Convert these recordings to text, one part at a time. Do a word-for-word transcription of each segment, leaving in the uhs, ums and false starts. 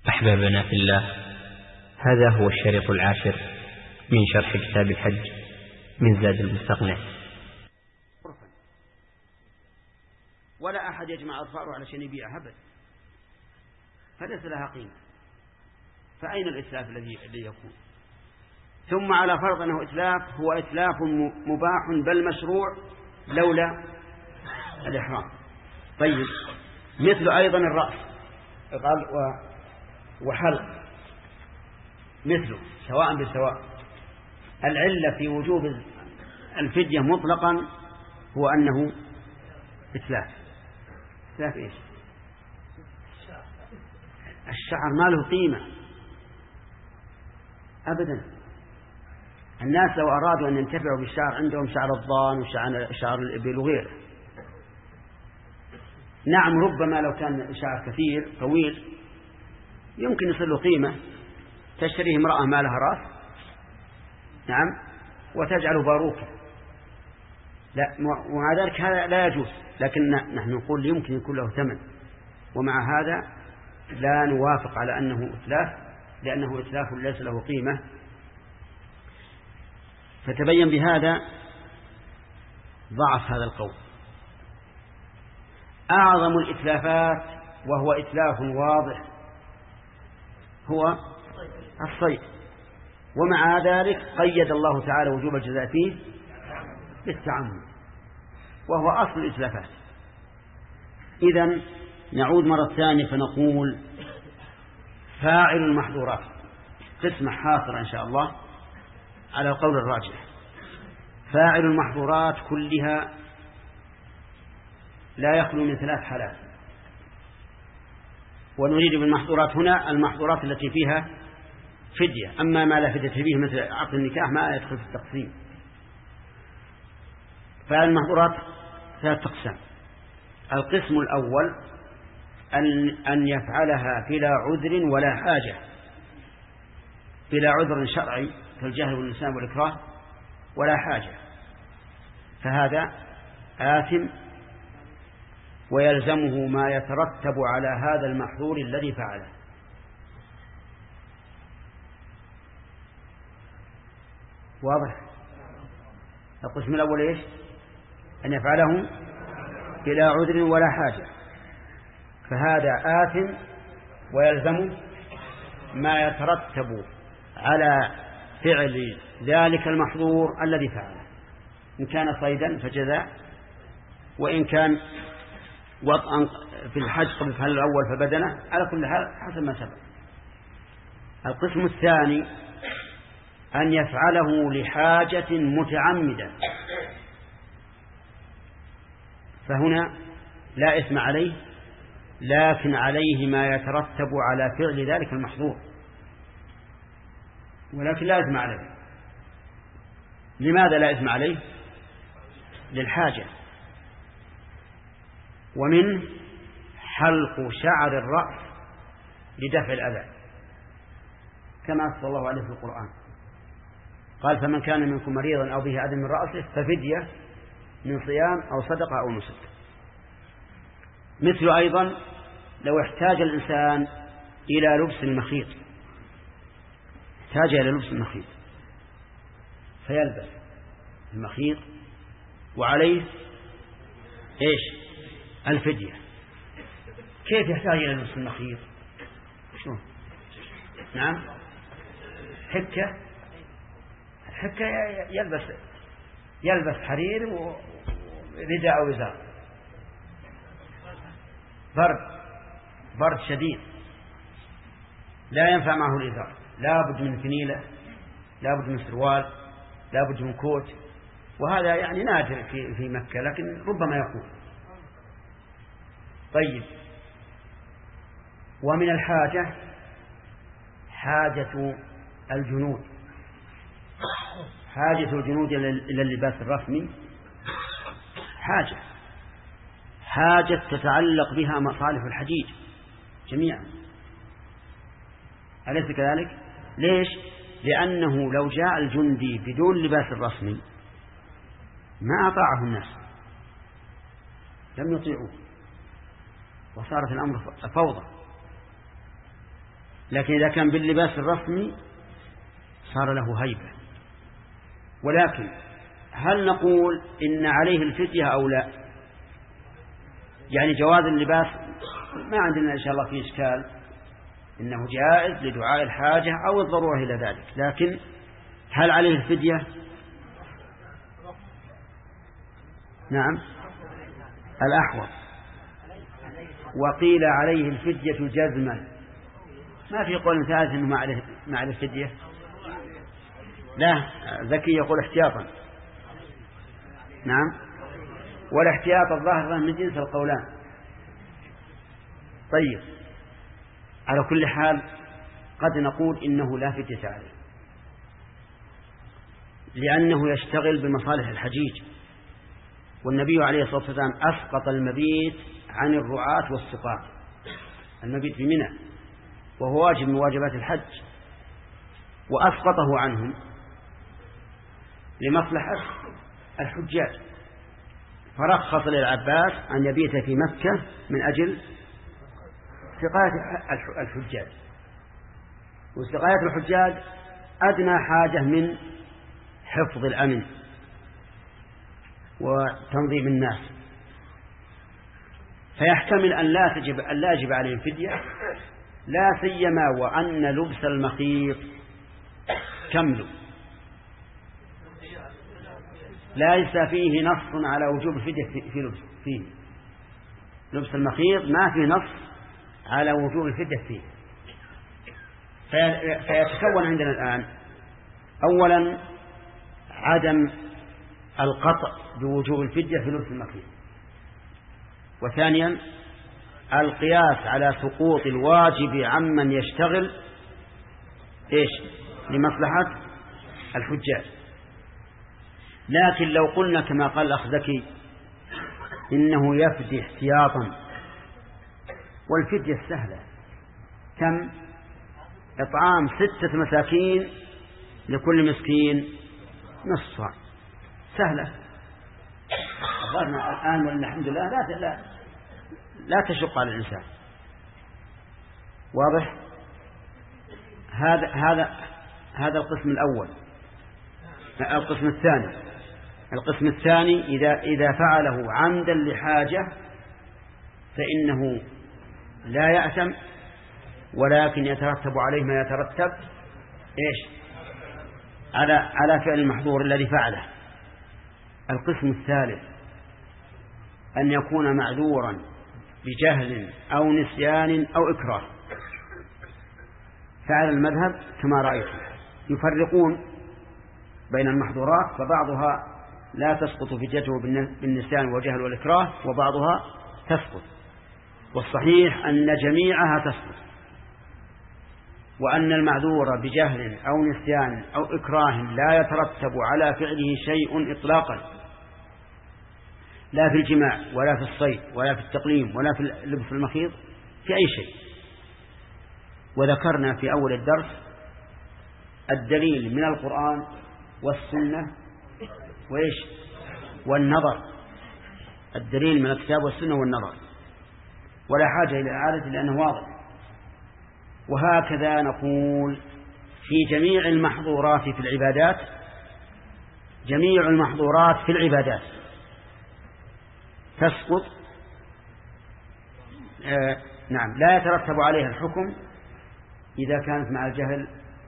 أحبابنا في الله، هذا هو الشريط العاشر من شرح كتاب الحج من زاد المستقنع. ولا أحد يجمع أظفاره علشان يبيعها أبدا، فليس لها قيمة. فأين الإتلاف الذي يكون؟ ثم على فرض أنه إتلاف، هو إتلاف مباح بل مشروع لولا الإحرام. طيب، مثل أيضا الرأس وحلق مثله سواء بسواء. العلة في وجوب الفدية مطلقا هو أنه إتلاف. إتلاف إيش؟ الشعر ما له قيمة أبدا. الناس لو أرادوا أن ينتفعوا بالشعر عندهم شعر الضان وشعر الإبل وغيره. نعم، ربما لو كان شعر كثير طويل يمكن يصل له قيمة، تشتريه امرأة ما لها رأس، نعم، وتجعله باروكة، لا، ومع ذلك هذا لا يجوز. لكن نحن نقول يمكن يكون له ثمن، ومع هذا لا نوافق على أنه إتلاف، لأنه إتلاف ليس له قيمة. فتبين بهذا ضعف هذا القول. أعظم الإتلافات وهو إتلاف واضح هو الصيد، ومع ذلك قيد الله تعالى وجوب الجزاء فيه بالتعمد، وهو أصل الإتلافات. إذن نعود مرة ثانية فنقول فاعل المحظورات قسمة حاصرة إن شاء الله على القول الراجح. فاعل المحظورات كلها لا يخلو من ثلاث حالات، ونريد بالمحظورات هنا المحظورات التي فيها فدية. أما ما لا فدية فيه مثل عقد النكاح ما يدخل في التقسيم. فالمحظورات ثلاث أقسام. القسم الأول أن أن يفعلها بلا عذر ولا حاجة، بلا عذر شرعي كالجهل والنسيان والإكراه ولا حاجة، فهذا آثم ويلزمه ما يترتب على هذا المحظور الذي فعله. واضح؟ القسم الأول إيش؟ أن يفعله بلا عذر ولا حاجة، فهذا آثم ويلزم ما يترتب على فعل ذلك المحظور الذي فعله، إن كان صيدا فجزاء، وإن كان وطئا في الحج قبل الفعل الأول فبدنه، على كل حال حسب ما سبق. القسم الثاني أن يفعله لحاجة متعمدا، فهنا لا إثم عليه، لكن عليه ما يترتب على فعل ذلك المحظور، ولكن لا إثم عليه. لماذا لا إثم عليه؟ للحاجة. ومن حلق شعر الرأس لدفع الأذى، كما أصل الله عليه في القرآن، قال فمن كان منكم مريضا أو به أذى من رأسه ففدية من صيام أو صدقة أو نسك. مثل أيضا لو احتاج الإنسان إلى لبس المخيط، احتاج إلى لبس المخيط فيلبس المخيط وعليه إيش؟ الفدية. كيف يحتاج إلى لبس المخيط؟ شو؟ نعم، حكة حكة يلبس يلبس حرير ورداء وزار، برد برد شديد لا ينفع معه الإزار، لا بد من فنيلة، لا بد من سروال، لا بد من كوت، وهذا يعني نادر في في مكة لكن ربما يكون. طيب، ومن الحاجة حاجة الجنود، حاجة الجنود إلى اللباس الرسمي، حاجة حاجة تتعلق بها مصالح الحجيج جميعا، أليس كذلك؟ ليش؟ لأنه لو جاء الجندي بدون لباس الرسمي ما أطاعه الناس، لم يطيعوه، وصارت الأمر فوضى. لكن إذا كان باللباس الرسمي صار له هيبة. ولكن هل نقول إن عليه الفدية أو لا؟ يعني جواز اللباس ما عندنا إن شاء الله في إشكال، إنه جائز لدعاء الحاجة أو الضرورة إلى ذلك، لكن هل عليه الفدية؟ نعم الأحوط. وقيل عليه الفدية جزما، ما في قول ثالث إنه ما عليه الفدية. لا، ذكي يقول احتياطا. نعم، والاحتياط الظاهر من جنس القولان. طيب، على كل حال قد نقول إنه لا فدية عليه، لأنه يشتغل بمصالح الحجيج، والنبي عليه الصلاة والسلام أسقط المبيت عن الرعاة والسقاة، المبيت في منى وهو واجب من واجبات الحج، وأسقطه عنهم لمصلحة الحجاج، فرخص للعباس أن يبيت في مكة من أجل سقاية الحجاج، وسقاية الحجاج أدنى حاجة من حفظ الأمن وتنظيم الناس، فيحتمل أن لا تجب أن لا يجب عليهم فدية، لا سيما وأن لبس المخيط كمل ليس فيه نص على وجوب الفدية في لبس فيه لبس المخيط، ما فيه نص على وجوب الفدية فيه. فيتكون عندنا الآن أولا عدم القطع بوجوب الفدية في لبس المخيط، وثانيا القياس على سقوط الواجب عمن يشتغل إيش لمصلحة الحجاج. لكن لو قلنا كما قال الأخ ذكي إنه يفدي احتياطا، والفدية السهلة كم؟ إطعام ستة مساكين لكل مسكين نصف صاع، سهلة. أخبرنا الآن والحمد لله لا لا لا تشق على الإنسان. واضح؟ هذا هذا هذا القسم الأول. القسم الثاني القسم الثاني إذا إذا فعله عمدا لحاجة فإنه لا يأثم، ولكن يترتب عليه ما يترتب إيش على على فعل المحظور الذي فعله. القسم الثالث أن يكون معذورا بجهل أو نسيان أو إكراه، فعلى المذهب كما رأيتم يفرقون بين المحظورات، فبعضها لا تسقط فديته بالنسيان والجهل والإكراه، وبعضها تسقط، والصحيح أن جميعها تسقط، وأن المعذور بجهل أو نسيان أو إكراه لا يترتب على فعله شيء إطلاقا، لا في الجماع ولا في الصيد ولا في التقليم ولا في لبس المخيط في أي شيء. وذكرنا في أول الدرس الدليل من القرآن والسنة وإيش والنظر، الدليل من الكتاب والسنة والنظر، ولا حاجة إلى إعادة لأنه واضح. وهكذا نقول في جميع المحظورات في العبادات، جميع المحظورات في العبادات تسقط آه نعم لا يترتب عليها الحكم إذا كانت مع الجهل.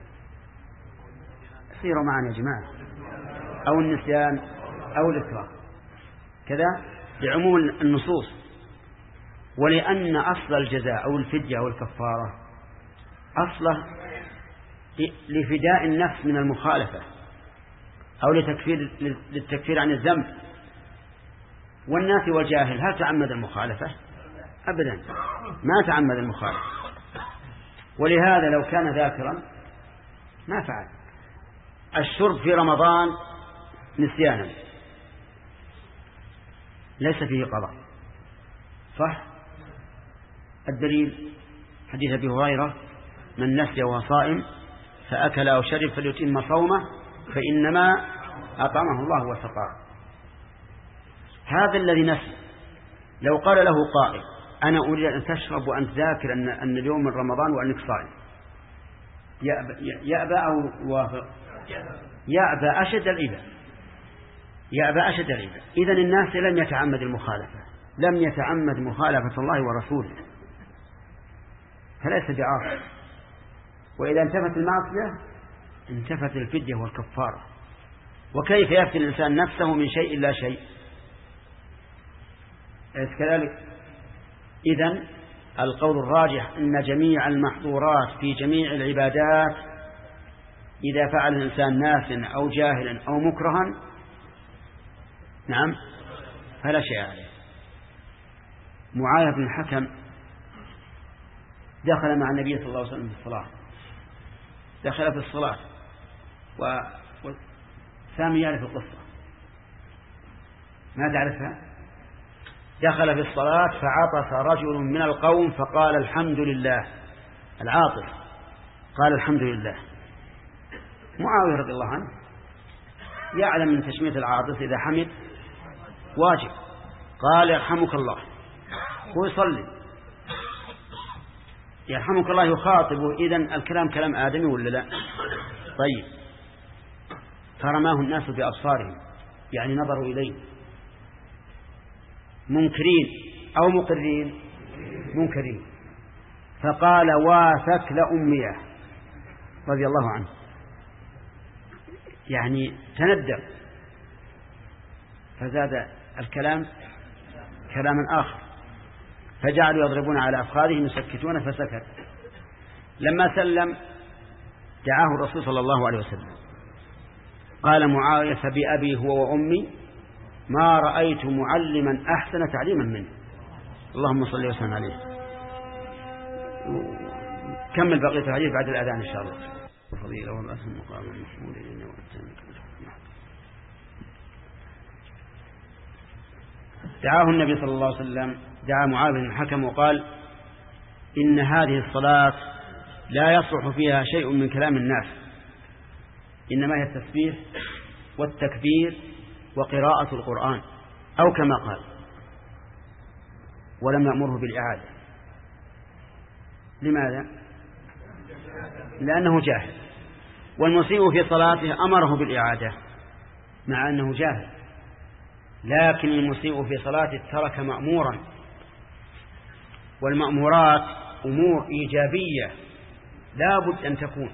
سيروا معنا يا جماعة، أو النسيان أو الإكراه كذا لعموم النصوص. ولأن أصل الجزاء أو الفدية أو الكفارة أصله لفداء النفس من المخالفة أو لتكفير للتكفير عن الذنب. والناس والجاهل هل تعمد المخالفة؟ أبدا ما تعمد المخالفة، ولهذا لو كان ذاكرا ما فعل. الشرب في رمضان نسيانا ليس فيه قضاء، صح؟ الدليل حديث أبي هريرة من نسي وهو صائم فأكل أو شرب فليتم صومه فإنما أطعمه الله وسقاه. هذا الذي نسي لو قال له قائل أنا أريد أن تشرب وأنت ذاكر أن, أن اليوم من رمضان وأنك صائم، يأبى, يأبى أو يوافق؟ يأبى أشد الإباء، يأبى أشد الإباء. إذن الناس لم يتعمد المخالفة، لم يتعمد مخالفة الله ورسوله، فليس بعاصي. وإذا انتفت المعصية انتفت الفدية والكفارة. وكيف يفتي الإنسان نفسه من شيء لا شيء؟ أليس كذلك؟ إذن القول الراجح أن جميع المحظورات في جميع العبادات إذا فعل الإنسان ناسا أو جاهلا أو مكرها نعم فلا شيء عليه. معاذ بن الحكم دخل مع النبي صلى الله عليه وسلم في الصلاة، دخل في الصلاة وسامي يعرف القصة، ما تعرفها؟ دخل في الصلاة فعطس رجل من القوم فقال الحمد لله، العاطس قال الحمد لله. معاوية رضي الله عنه يعلم من تشمية العاطس إذا حمد واجب، قال يرحمك الله، هو يصلي يرحمك الله يخاطبه، إذن الكلام كلام آدمي ولا لا؟ طيب، فرماه الناس بأبصارهم، يعني نظروا إليه منكرين أو مقرين؟ منكرين. فقال واثك لأمية رضي الله عنه، يعني تندم، فزاد الكلام كلاما آخر، فجعلوا يضربون على أفخاذهم يسكتون فسكت. لما سلم دعاه الرسول صلى الله عليه وسلم، قال معاوية فبأبي هو وأمي ما رأيت معلما أحسن تعليما منه، اللهم صل وسلم عليه. كمل بقية الحديث بعد الأذان إن شاء الله. الفضيلة والأسم مقام المحمود إلينا وأتانك. دعاه النبي صلى الله عليه وسلم، دعا معاذ بن الحكم وقال إن هذه الصلاة لا يصلح فيها شيء من كلام الناس، إنما هي التسبيح والتكبير وقراءة القرآن، أو كما قال، ولم يأمره بالإعادة. لماذا؟ لأنه جاهل، والمسيء في صلاته أمره بالإعادة مع أنه جاهل، لكن المسيء في صلاته ترك مأمورا، والمأمورات أمور إيجابية لا بد أن تكون،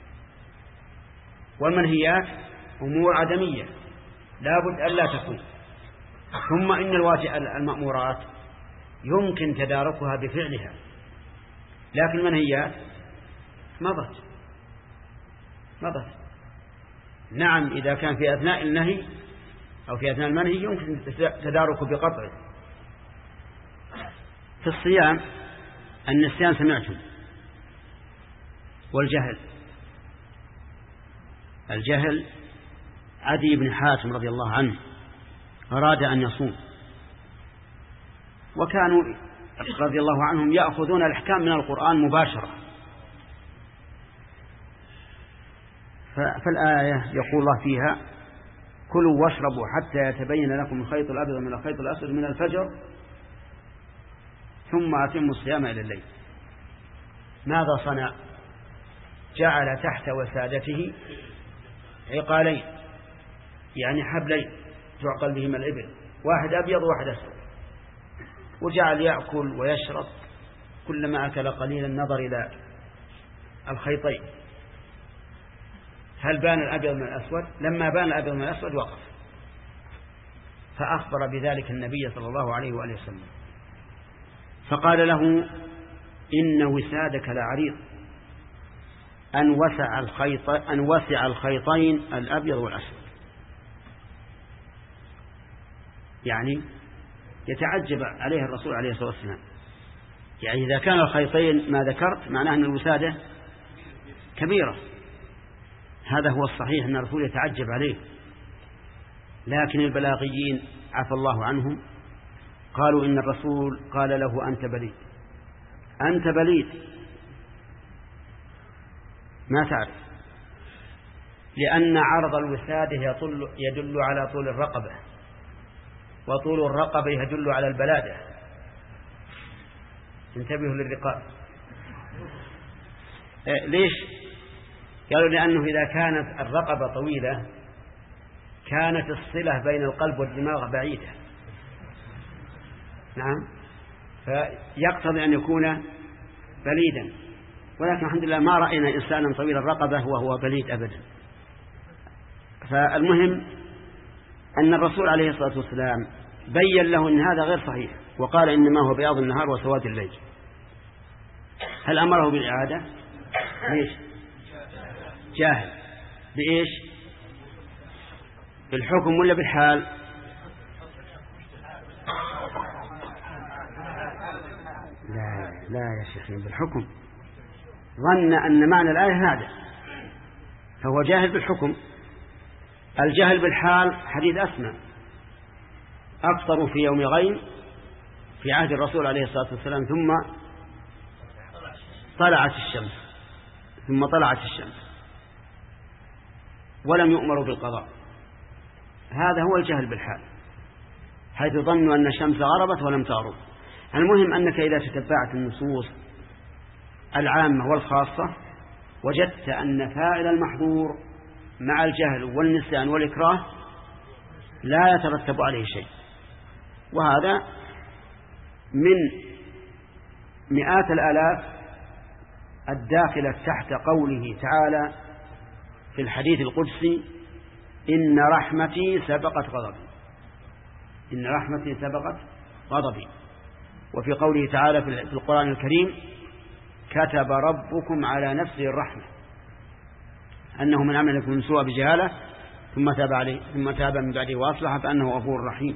والمنهيات أمور عدمية لا بد أن لا تكون. ثم إن الواجب المأمورات يمكن تداركها بفعلها، لكن المنهيات مضت مضت. نعم إذا كان في أثناء النهي أو في أثناء المنهي يمكن تداركه بقطعه. في الصيام النسيان سمعتم، والجهل، الجهل عدي بن حاتم رضي الله عنه أراد أن يصوم، وكانوا رضي الله عنهم يأخذون الأحكام من القرآن مباشرة، فالآية يقول الله فيها كلوا واشربوا حتى يتبين لكم الخيط الأبيض من الخيط الأسود من الفجر ثم أتموا الصيام إلى الليل. ماذا صنع؟ جعل تحت وسادته عقالين، يعني حبلين تعقل بهما الإبل، واحد أبيض وواحد أسود، وجعل يأكل ويشرب، كلما أكل قليلا نظر إلى الخيطين هل بان الأبيض من الأسود؟ لما بان الأبيض من الأسود وقف، فأخبر بذلك النبي صلى الله عليه وآله وسلم، فقال له إن وسادك لعريض أن وسع الخيط أن وسع الخيطين الأبيض والأسود. يعني يتعجب عليه الرسول عليه الصلاة والسلام، يعني إذا كان الخيطين ما ذكرت معناه أن الوسادة كبيرة، هذا هو الصحيح أن الرسول يتعجب عليه. لكن البلاغيين عفى الله عنهم قالوا إن الرسول قال له أنت بليد، أنت بليد ما تعرف، لأن عرض الوسادة يدل على طول الرقبة، وطول الرقبة يدل على البلادة. انتبهوا للرقاب. إيه ليش؟ قالوا لأنه إذا كانت الرقبة طويلة كانت الصلة بين القلب والدماغ بعيدة. نعم، فيقتضي أن يكون بليدا، ولكن الحمد لله ما رأينا إنسانا طويل الرقبة وهو بليد أبدا. فالمهم أن الرسول عليه الصلاة والسلام بين له أن هذا غير صحيح، وقال إنما هو بياض النهار وسواد الليل. هل أمره بالإعادة؟ ليش؟ جاهل. بإيش؟ بالحكم ولا بالحال؟ لا لا يا شيخين، بالحكم. ظن أن معنى الآية هذا، فهو جاهل بالحكم. الجهل بالحال حديث أسمى: أفطروا في يوم غيم في عهد الرسول عليه الصلاة والسلام ثم طلعت الشمس ثم طلعت الشمس ولم يؤمروا بالقضاء. هذا هو الجهل بالحال، حيث ظنوا أن الشمس غربت ولم تغرب. المهم أنك إذا تتبعت النصوص العامة والخاصة وجدت أن فاعل المحظور مع الجهل والنسيان والإكراه لا يترتب عليه شيء، وهذا من مئات الآلاف الداخلة تحت قوله تعالى في الحديث القدسي: إن رحمتي سبقت غضبي. إن رحمتي سبقت غضبي. وفي قوله تعالى في القرآن الكريم: كتب ربكم على نفسه الرحمة أنه من عمل لكم سوء بجهالة ثم تاب عليه ثم تاب من بعده وأصلح فأنه غفور رحيم.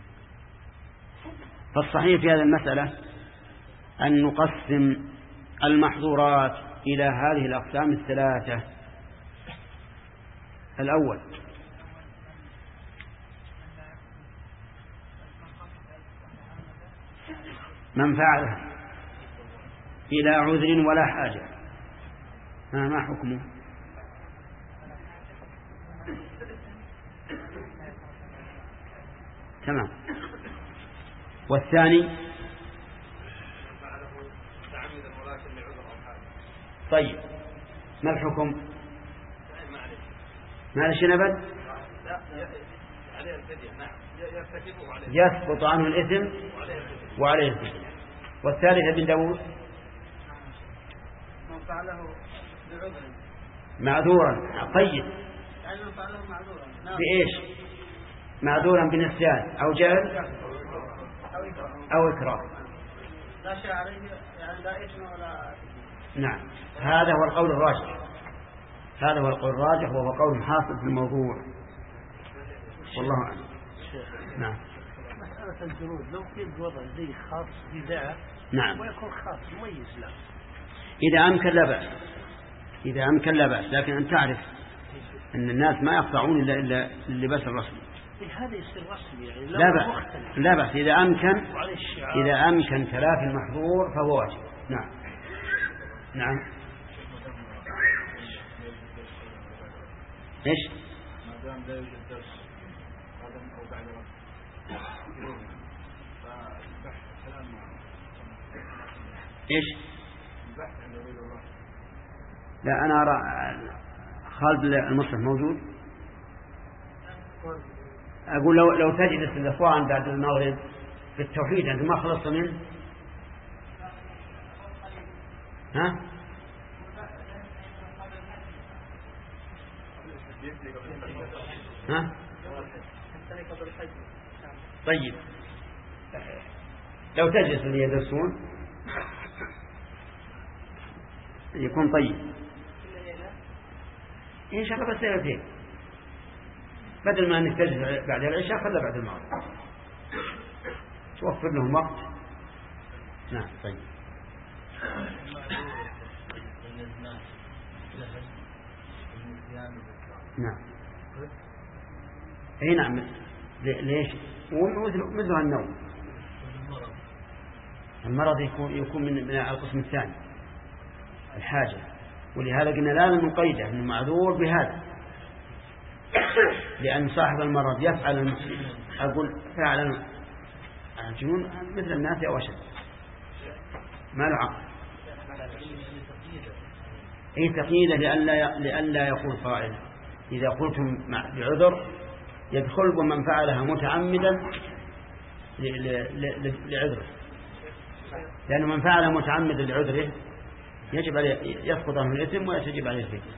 فالصحيح في هذه المسألة أن نقسم المحظورات إلى هذه الأقسام الثلاثة. الأول: من فعلها إلى عذر ولا حاجة، ما ما حكمه؟ تمام. والثاني: طيب ما الحكم؟ ما ليش نبت؟ يسقط عنه الإثم وعليه الفدية. والثالث ابن داود: من فعله بعذر معذورا. طيب يعني من فعله معذورا بإيش؟ معذورا بنسيان أو جهل أو إكراه، لا شيء عليه، يعني لا إثم ولا. نعم، هذا هو القول الراجح. هذا هو القول الراجح وهو قول حاصل في الموضوع، والله أعلم. نعم. مسألة الجنود لو في وضع زي خاص بداع، نعم، ويكون خاص مميز له، إذا أمكن لا بأس. إذا أمكن لا بأس، لكن أن تعرف أن الناس ما يقطعون إلا إلا اللباس الرسمي. هذا يصير رسمي يعني لا بأس، لا بأس إذا أمكن. إذا أمكن تلافي المحظور فهو واجب. نعم. نعم. إيش؟ ما دام لا يوجد درس هذا أو بعد وقت فالبحث كلام إيش؟ البحث عند رسول الله. لا، أنا أرى خالد المصحف موجود. أقول لو لو تجلس الإخوان بعد المغرب في التوحيد أنت ما خلصت منه، ها؟ ها؟ طيب لو تجلس اللي يدرسون يكون طيب إن شاء الله. بس ليلتين بدل ما أنك تجلس بعد العشاء خلها بعد المغرب، توفر لهم وقت. نعم. طيب. نعم. اي نعم. ليش؟ مثل النوم. المرض يكون يكون من من القسم الثاني، الحاجة، ولهذا قلنا لا نقيده انه معذور بهذا، لأن صاحب المرض يفعل أقول فعلا الجنون مثل الناس أو أشد، ما له عقل. أي تقييدا لئلا لئلا يقول قائل إذا قلتم بعذر يدخل ومن فعلها متعمدا لعذره، لأنه من فعلها متعمدا لعذره يجب عليه يسقط عنه الإثم ويجب عليه الفدية.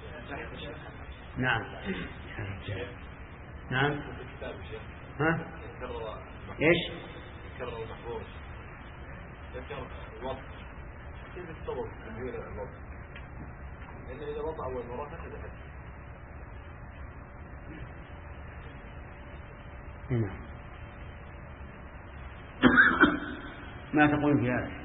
نعم نعم ها ايش ذكر المحظور ذكر الوضع كيف السبب تنوير الوضع لأن إذا وضع أول مرة فقد حد. نعم ما تقول في هذا؟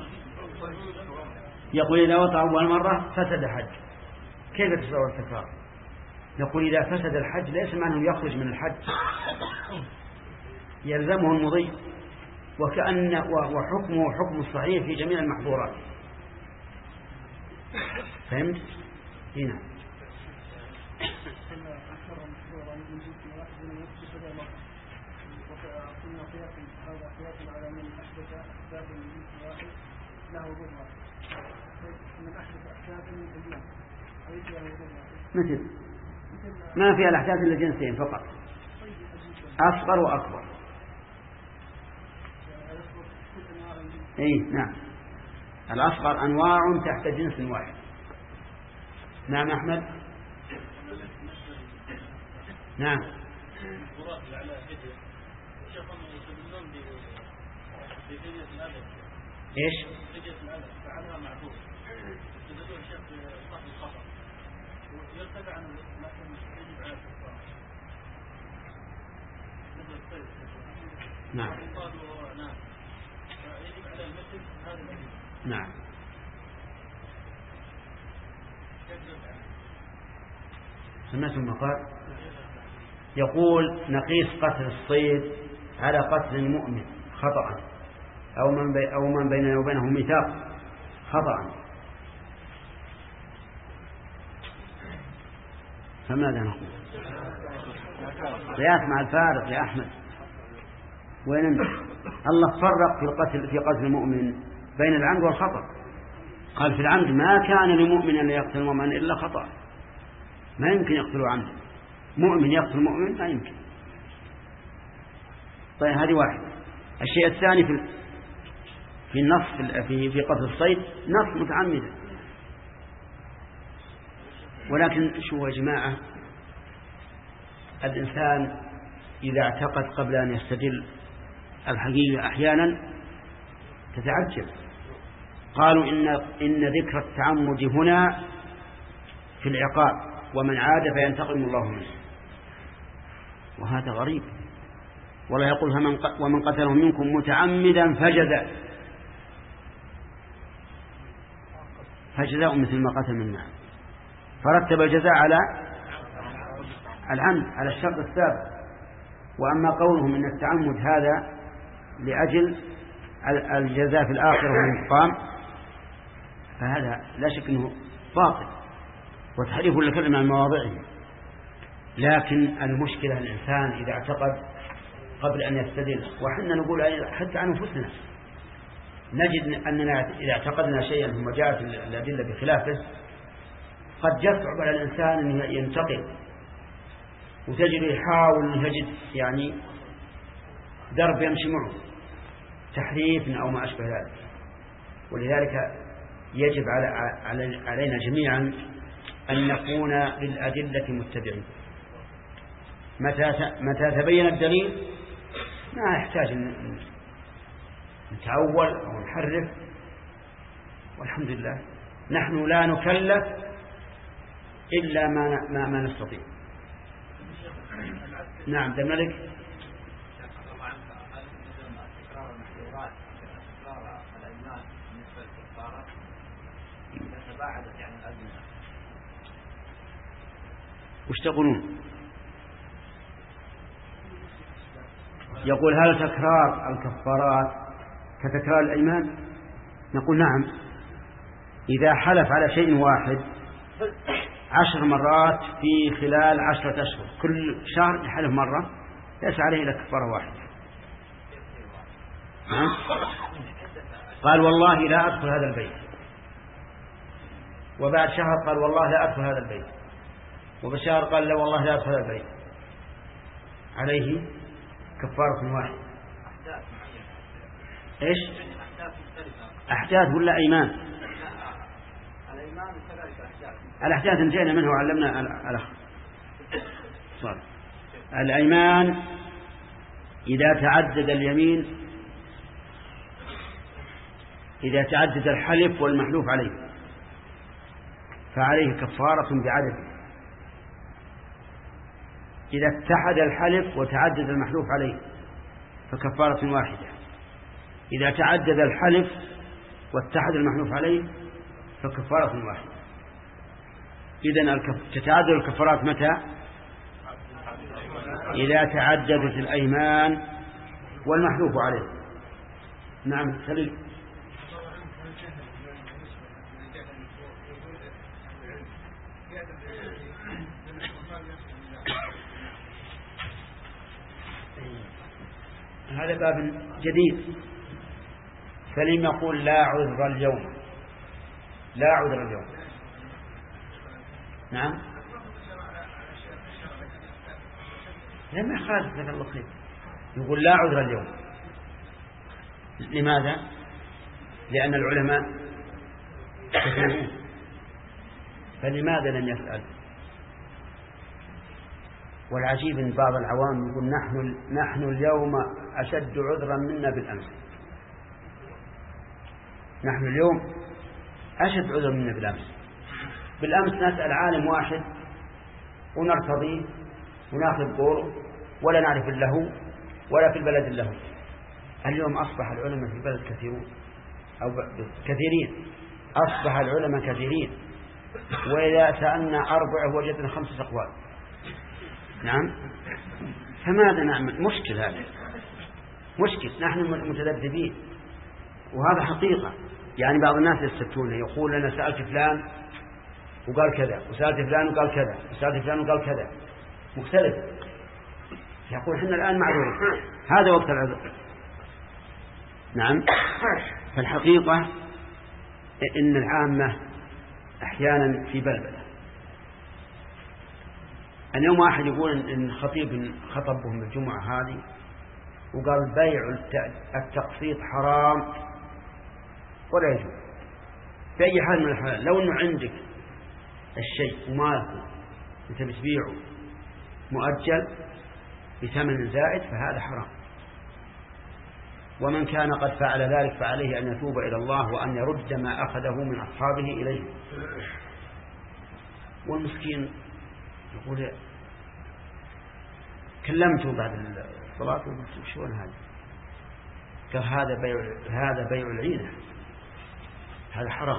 يقول إذا وضع أول مرة فسد حج، كيف تصور التكرار؟ نقول إذا فسد الحج ليس معنى يخرج من الحج، يلزمه المضي، وكأن وحكمه حكم الصحيح في جميع المحظورات. فهمت؟ هنا مثل ما فيها الأحداث إلا جنسين فقط، أصغر وأكبر. أي نعم، الأصغر أنواع تحت جنس واحد. نعم أحمد. نعم إيش نعم نعم سمعتم المقال يقول نقيس قتل الصيد على قتل المؤمن خطأ أو من بي أو من بيننا وبينه ميثاق خطأ، فماذا نقول؟ قياس مع الفارق يا أحمد. وين أنت؟ الله فرق في القتل في قتل المؤمن بين العمد والخطأ، قال في العمد ما كان لمؤمن أن يقتل مؤمنا إلا خطأ، ما يمكن يقتل عمد، مؤمن يقتل مؤمن ما يمكن. طيب هذه واحد. الشيء الثاني في في النص في في قتل الصيد نص متعمدا، ولكن شو يا جماعة، الإنسان إذا اعتقد قبل أن يستدل الحقيقة أحيانا تتعجب. قالوا إن إن ذكر التعمد هنا في العقاب، ومن عاد فينتقم الله منه، وهذا غريب. ولا يقول ومن قتله منكم متعمدا فجزاء فجزاء مثل ما قتل من معه، فرتب الجزاء على العمد على الشرط السابق. وأما قولهم إن التعمد هذا لأجل الجزاء في الآخرة والانتقام فهذا لا شك أنه باطل وتحريف للكلمة عن مواضعه. لكن المشكلة الإنسان إذا اعتقد قبل أن يستدل، وحنا نقول حتى عن أنفسنا نجد أننا إذا اعتقدنا شيئا ثم جاءت الأدلة بخلافه قد يصعب على الإنسان أن ينتقل، وتجد يحاول يجد يعني درب يمشي معه، تحريف أو ما أشبه ذلك. ولذلك يجب على علينا جميعا أن نكون للأدلة متبعين. متى متى تبين الدليل ما يحتاج أن نتعول أو نحرف، والحمد لله نحن لا نكلف إلا ما ما, ما نستطيع. نعم ده ملك. وش تقولون؟ يقول هل تكرار الكفارات كتكرار الأيمان؟ نقول نعم، إذا حلف على شيء واحد عشر مرات في خلال عشرة أشهر، كل شهر يحلف مرة، ليس عليه إلا كفارة واحدة. قال والله لا أدخل هذا البيت، وبعد شهر قال والله لا أدخل هذا البيت، وبشهر قال لا والله لا أدخل هذا البيت، عليه كفارة واحدة. إيش؟ أحداث ولا أيمان؟ الأحداث انتهينا منه وعلمنا الأخ صار. الأيمان إذا تعدد اليمين، إذا تعدد الحلف والمحلوف عليه فعليه كفارة بعدد. إذا اتحد الحلف وتعدد المحلوف عليه فكفارة واحدة. إذا تعدد الحلف واتحد المحلوف عليه فكفارة واحدة. إذن تتعدد الكفارات متى؟ إذا تعددت الأيمان والمحلوف عليه. نعم سليم. هذا باب جديد. سليم يقول لا عذر اليوم، لا عذر اليوم. نعم لما يخالف لك الله خير. يقول لا عذر اليوم. لماذا؟ لأن العلماء كثيرون، فلماذا لم يسأل؟ والعجيب ان بعض العوام يقول نحن نحن اليوم أشد عذرا منا بالأمس. نحن اليوم أشد عذرا منا بالأمس. بالأمس نسأل عالم واحد ونرتضيه وناخذ قول ولا نعرف له ولا في البلد له. اليوم أصبح العلماء في البلد كثيرون أو كثيرين، أصبح العلماء كثيرين، وإذا سألنا أربعة وجدنا خمسة أقوال. نعم، فماذا نعمل؟ مشكل هذا، مشكل. نحن متذبذبين، وهذا حقيقة. يعني بعض الناس يستفتون يقول أنا سألت فلان وقال كذا، وسألت فلان وقال كذا، وسألت فلان وقال كذا، مختلف. يقول إحنا الآن معذورين، هذا وقت العذر. نعم. فالحقيقة إن العامة أحيانا في بلبلة. اليوم واحد يقول إن خطيب خطبهم الجمعة هذه وقال بيع التقسيط حرام ولا يجوز في أي حال من الحالات. لو أنه عندك الشيء ومالك أنت بتبيعه مؤجل بثمن زائد فهذا حرام. ومن كان قد فعل ذلك فعليه أن يتوب إلى الله وأن يرد ما أخذه من أصحابه إليه. والمسكين يقول كلمته بعد الصلاة وقلت شلون هذا؟ قال هذا بيع هذا بيع العينة، هذا حرام.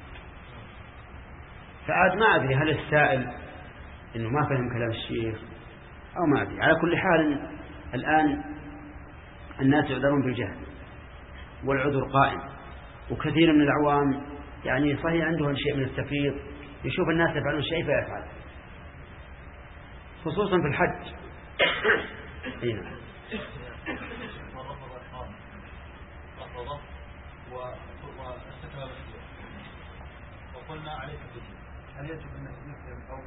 فعاد ما أدري هل السائل إنه ما فهم كلام الشيخ أو ما أدري. على كل حال الآن الناس يعذرون بالجهل والعذر قائم، وكثير من العوام يعني صحيح عندهم شيء من التفريط، يشوف الناس يفعلون شيء فيفعل، خصوصا في الحج. هنا وقلنا عليك هل يجب أن يسلم أو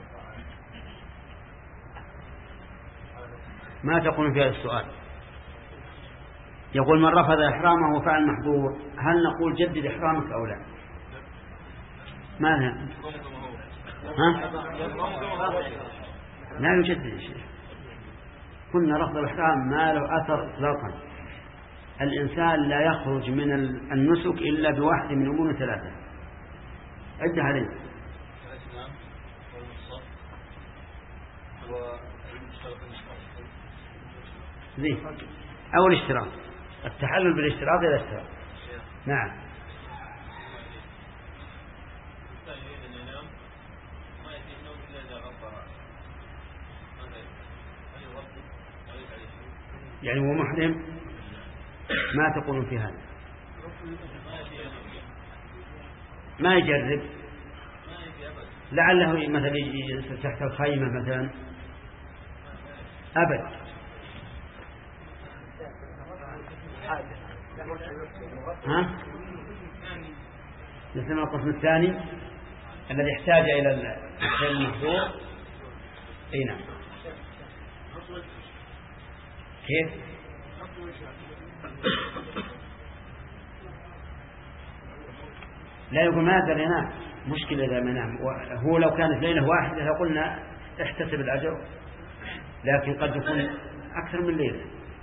ما تقول في هذا السؤال؟ يقول من رفض إحرامه وفعل محظور، هل نقول جدد إحرامك أو لا؟ ماذا؟ ها؟ لا يجدد شيء. قلنا رفض الإحرام ما له أثر إطلاقا. الإنسان لا يخرج من النسك إلا بواحد من أمور ثلاثة. عد عليه. ليه؟ أول اشتراط التحلل بالاشتراط إلى اشتراط. نعم. يعني هو محرم ما تقولون في هذا؟ ما يجرب لعله مثلا يجلس تحت الخيمة مثلا أبد. ها؟ نسمع القسم الثاني الذي احتاج إلى المحظور. اي نعم. كيف؟ لا يقول ما أقدر ينام، مشكلة إذا ما نام. هو لو كانت ليلة واحدة لقلنا احتسب الأجر، لكن قد يكون أكثر من ليلة.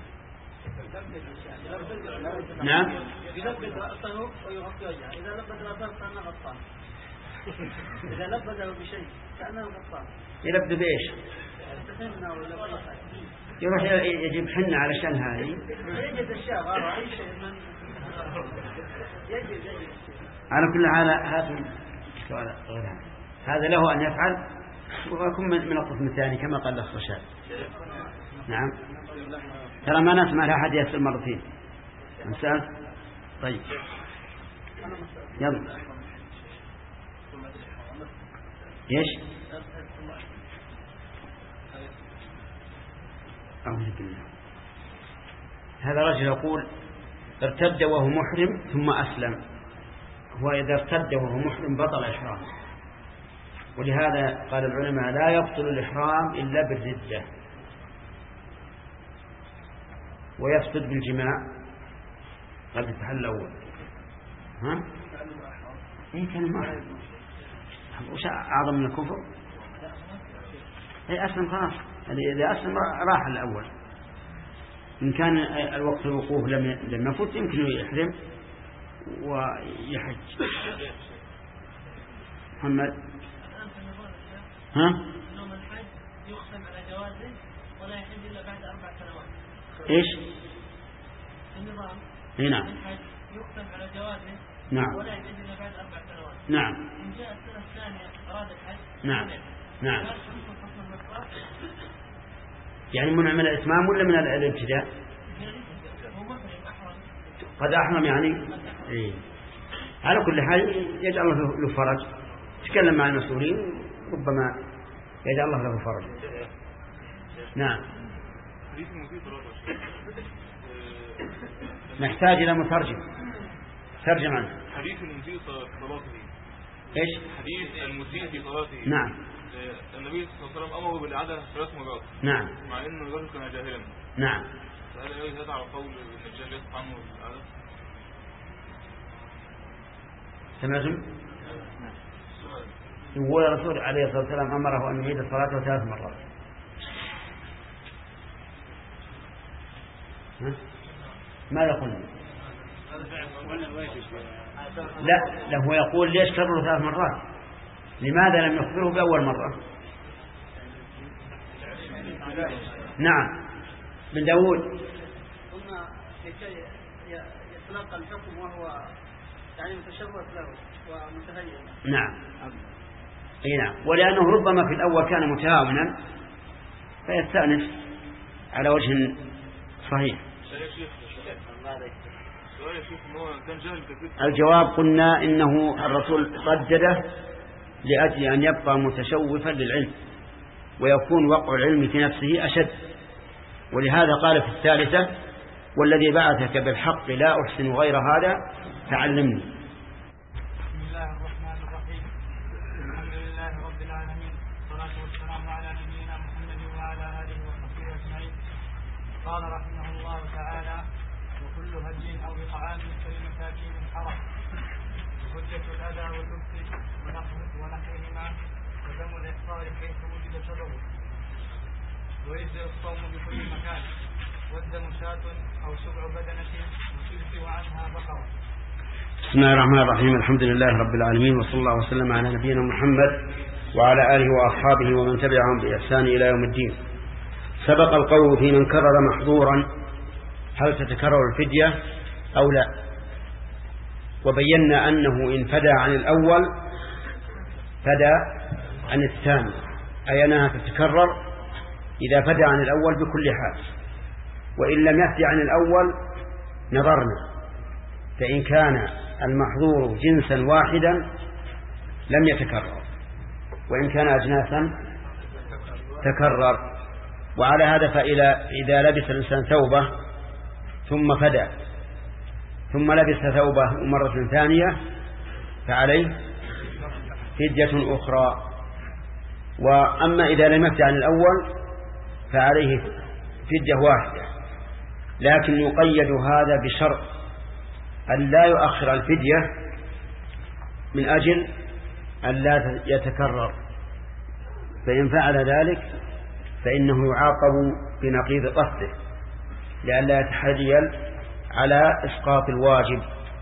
نعم. يلبد رأسه ويغطي وجهه، إذا لبد رأسه كأنه غطان، إذا لبده بشيء كأنه غطان. يلبد بإيش؟ يروح يجيب حنة علشان هذه. يجد الشاب أي شيء من يجد يجد. على كل حال هذا سؤال غير هذا، هذا له أن يفعل ويكون من القسم الثاني كما قال الأخ رشاد. نعم. ترى ما نسمع لأحد يسأل مرتين. نسأل. طيب. يلا. إيش؟ أعوذ بالله. هذا رجل يقول ارتد وهو محرم ثم أسلم، هو إذا ارتد وهو محرم بطل إحرامه، ولهذا قال العلماء لا يبطل الإحرام إلا بالردة، ويفسد بالجماع قبل التحلل الأول. ها؟ إيه كان محرم وش أعظم من الكفر؟ إيه أسلم خلاص، إذا أسلم راح الأول. إن كان الوقت الوقوف لم لم يفوت يمكن يحرم ويحج. محمد. ها؟ يوم الحج يختم على جوازه ولا يحج إلا بعد أربع سنوات. إيش؟ النظام. هنا. الحج يختم على جوازه. نعم. ولا يحج إلا بعد أربع سنوات. نعم. إن جاء السنة الثانية أراد الحج. نعم. نعم. يعني منع من الإتمام ولا من الابتداء؟ قد أحرم يعني. إيه. على كل حال يجعل الله له فرج، تكلم مع المسؤولين ربما يجعل الله له فرج. نعم. نحتاج إلى مترجم ترجم عنه. حديث المسيء في صلاته. إيش؟ حديث المسيء في صلاته. نعم. النبي صلى الله عليه وسلم أمره بالعدل ثلاث مرات. نعم. مع إنه الرجل كان جاهلا. نعم. فهل يجوز هذا على قول النجار يصح عنه بالعدل؟ سمعتم؟ يقول الرسول عليه الصلاة والسلام أمره أن يعيد الصلاة ثلاث مرات. ها؟ ماذا قلنا؟ لا لا هو يقول ليش كرره ثلاث مرات؟ لماذا لم يخبره بأول مرة؟ نعم. من داود. قلنا لكي يتلقى الحكم وهو يعني متشوق له ومتهيئ. نعم. اي نعم. ولأنه ربما في الأول كان متهاونا فيستأنف على وجه صحيح. الجواب قلنا إنه الرسول ردده لأجل أن يبقى متشوفا للعلم ويكون وقع العلم في نفسه أشد، ولهذا قال في الثالثة والذي بعثك بالحق لا أحسن غير هذا فعلمني. بسم الله الرحمن الرحيم. الحمد لله رب العالمين، والصلاة والسلام على نبينا محمد وعلى آله وصحبه أجمعين. قال رحمه الله تعالى: وكل هدي أو إطعام كالمساكين حرام، وحجة الأذى واللبس ونحوهما، ودم الإحصار حيث وجد شرعه، ويجزئ الصوم بكل مكان، والدم شاة أو سبع بدنة وتجزئ عنها بقرة. بسم الله الرحمن الرحيم. الحمد لله رب العالمين، وصلى الله وسلم على نبينا محمد وعلى آله وأصحابه ومن تبعهم بإحسان إلى يوم الدين. سبق القول في من كرر محظورا هل تتكرر الفدية أو لا، وبينا أنه إن فدى عن الأول فدى عن الثاني، أي أنها تتكرر إذا فدى عن الأول بكل حال، وإن لم يفدي عن الأول نظرنا، فإن كان المحظور جنسا واحدا لم يتكرر، وإن كان أجناسا تكرر. وعلى هذا فإذا لبس الإنسان ثوبه ثم فدى ثم لبس ثوبه مرة ثانية فعليه فدية أخرى. وأما إذا لم يفد عن الأول فعليه فدية واحدة، لكن يقيد هذا بشرط أن لا يؤخر الفدية من أجل أن لا يتكرر، فإن فعل ذلك فإنه يعاقب بنقيض قصده لئلا يتحجيل على إسقاط الواجب.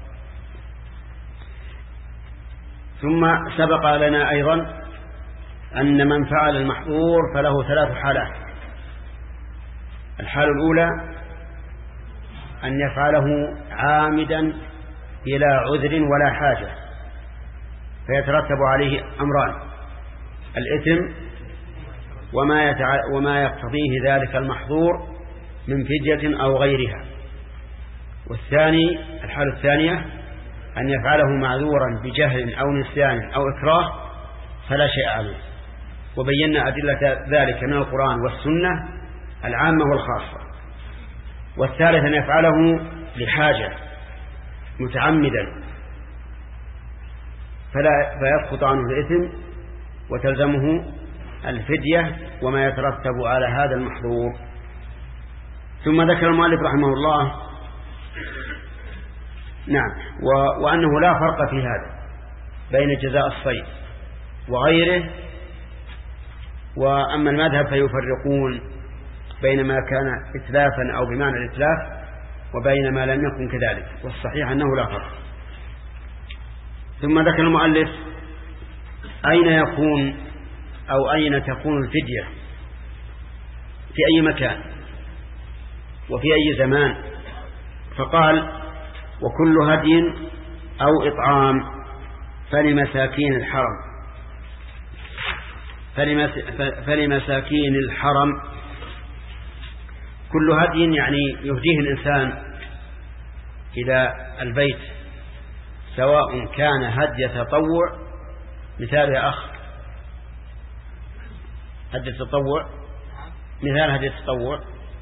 ثم سبق لنا أيضا أن من فعل المحظور فله ثلاث حالات. الحالة الأولى أن يفعله عامدا بلا عذر ولا حاجة، فيترتب عليه أمران: الإثم وما, يتع... وما يقتضيه ذلك المحظور من فدية أو غيرها. والثاني الحالة الثانية أن يفعله معذورا بجهل أو نسيان أو إكراه فلا شيء عليه، وبينا أدلة ذلك من القرآن والسنة العامة والخاصة. والثالث أن يفعله لحاجة متعمدا فلا فيسقط عنه الإثم وتلزمه الفدية وما يترتب على هذا المحظور. ثم ذكر المؤلف رحمه الله نعم و... وأنه لا فرق في هذا بين جزاء الصيد وغيره. وأما المذهب فيفرقون بين ما كان إتلافا أو بمعنى الإتلاف وبين ما لم يكن كذلك، والصحيح أنه لا فرق. ثم ذكر المؤلف أين يكون أو أين تكون الفدية، في أي مكان وفي أي زمان. فقال: وكل هدي أو إطعام فلمساكين الحرم. فلمساكين الحرم كل هدي يعني يهديه الإنسان إلى البيت، سواء كان هدي تطوع، مثال يا أخ هدي التطوع، مثال هدي التطوع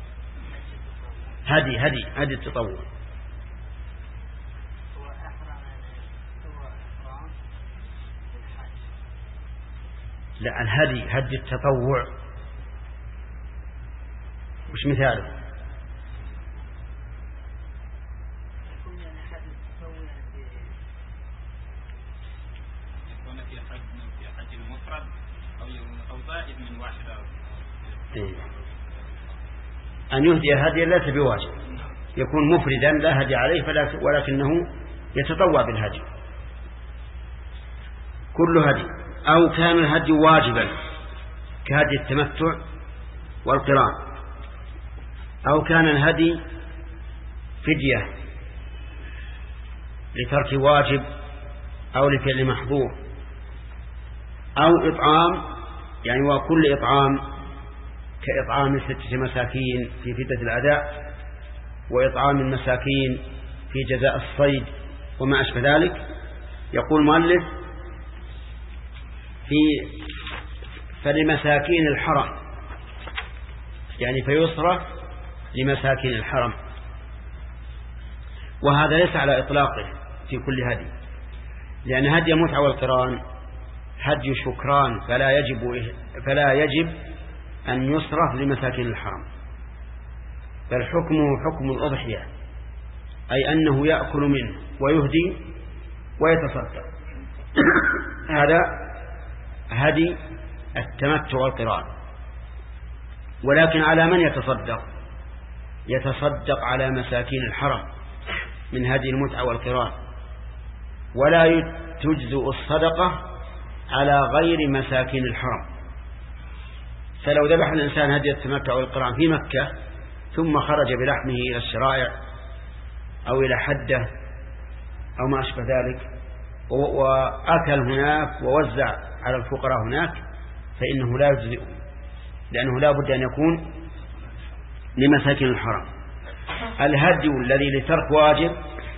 هدي هدي هدي التطوع لا، الهدي هدي التطوع وش مثاله؟ يكون في حج في حج المفرد أو أو زائد من واحد. إيه. أن يهدي هديا ليس بواجب، يكون مفردا لا هدي عليه فلا، ولكنه يتطوع بالهدي. كل هدي. أو كان الهدي واجبا كهدي التمتع والقران، أو كان الهدي فدية لترك واجب أو لفعل محظور، أو إطعام يعني وكل إطعام كإطعام ستة مساكين في فدية الأداء، وإطعام المساكين في جزاء الصيد وما أشبه ذلك. يقول مؤلف في فلمساكين الحرم يعني فيصرف لمساكين الحرم، وهذا ليس على إطلاقه في كل هدي، لأن هدي متعة والقران هدي شكران فلا يجب فلا يجب أن يصرف لمساكين الحرم، بل حكمه حكم الأضحية، أي أنه يأكل منه ويهدي ويتصدق. هذا هدي التمتع والقران. ولكن على من يتصدق؟ يتصدق على مساكين الحرم من هدي المتعة والقران، ولا تجزئ الصدقة على غير مساكين الحرم. فلو ذبح الإنسان هدي التمتع والقران في مكة ثم خرج بلحمه إلى الشرائع أو إلى حدة أو ما أشبه ذلك وأكل هناك ووزع على الفقراء هناك، فإنه لا يجزئ، لأنه لا بد أن يكون لمساكين الحرم. الهدي الذي لترك واجب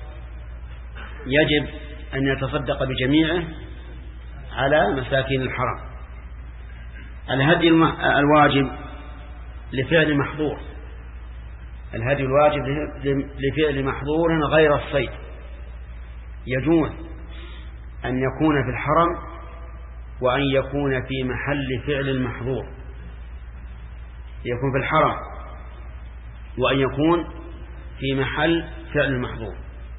يجب أن يتصدق بجميعه على مساكين الحرم. الهدي الواجب لفعل محظور، الهدي الواجب لفعل محظور غير الصيد، يجوز أن يكون في الحرم وأن يكون في محل فعل المحظور، يكون في الحرم وأن يكون في محل فعل المحظور.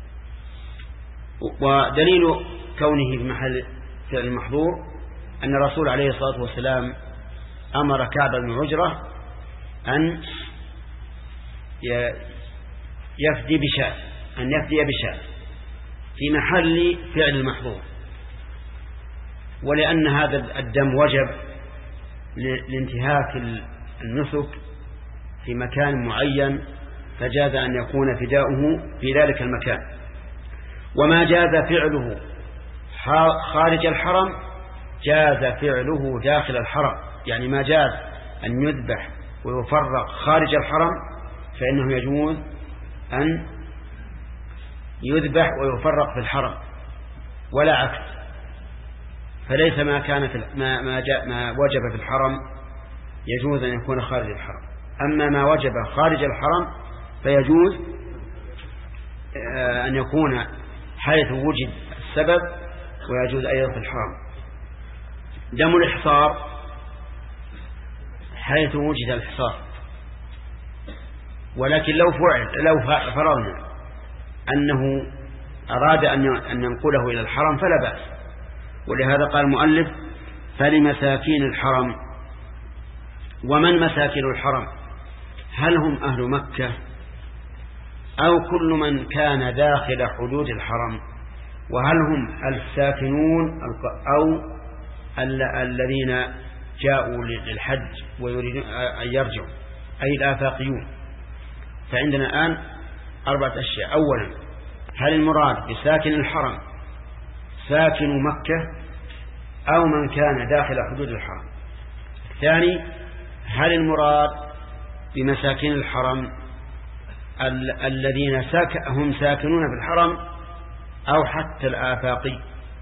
ودليل كونه في محل فعل المحظور أن الرسول عليه الصلاة والسلام أمر كعب بن عجرة أن يفدي بشاة أن يفدي بشاة في محل فعل المحظور، ولأن هذا الدم وجب لانتهاك النسك في مكان معين فجاز أن يكون فداؤه في ذلك المكان. وما جاز فعله خارج الحرم جاز فعله داخل الحرم، يعني ما جاز أن يذبح ويفرق خارج الحرم فإنه يجوز أن يذبح ويفرق في الحرم ولا عكس. فليس ما كان في ما ما, جاء ما وجب في الحرم يجوز أن يكون خارج الحرم، أما ما وجب خارج الحرم فيجوز أن يكون حيث وجد السبب ويجوز أيضا في الحرم. دم الإحصار حيث وجد الإحصار، ولكن لو فعل لو فرضنا أنه أراد أن ينقله إلى الحرم فلا بأس. ولهذا قال المؤلف فلمساكين الحرم. ومن مساكين الحرم؟ هل هم أهل مكة أو كل من كان داخل حدود الحرم؟ وهل هم الساكنون أو الذين جاءوا للحج ويريدون أن يرجعوا أي الآفاقيون؟ فعندنا الآن أربعة أشياء. أولا، هل المراد بساكن الحرم ساكن مكة أو من كان داخل حدود الحرم؟ الثاني، هل المراد بمساكن الحرم ال الذين ساك هم ساكنون في الحرم أو حتى الآفاقي؟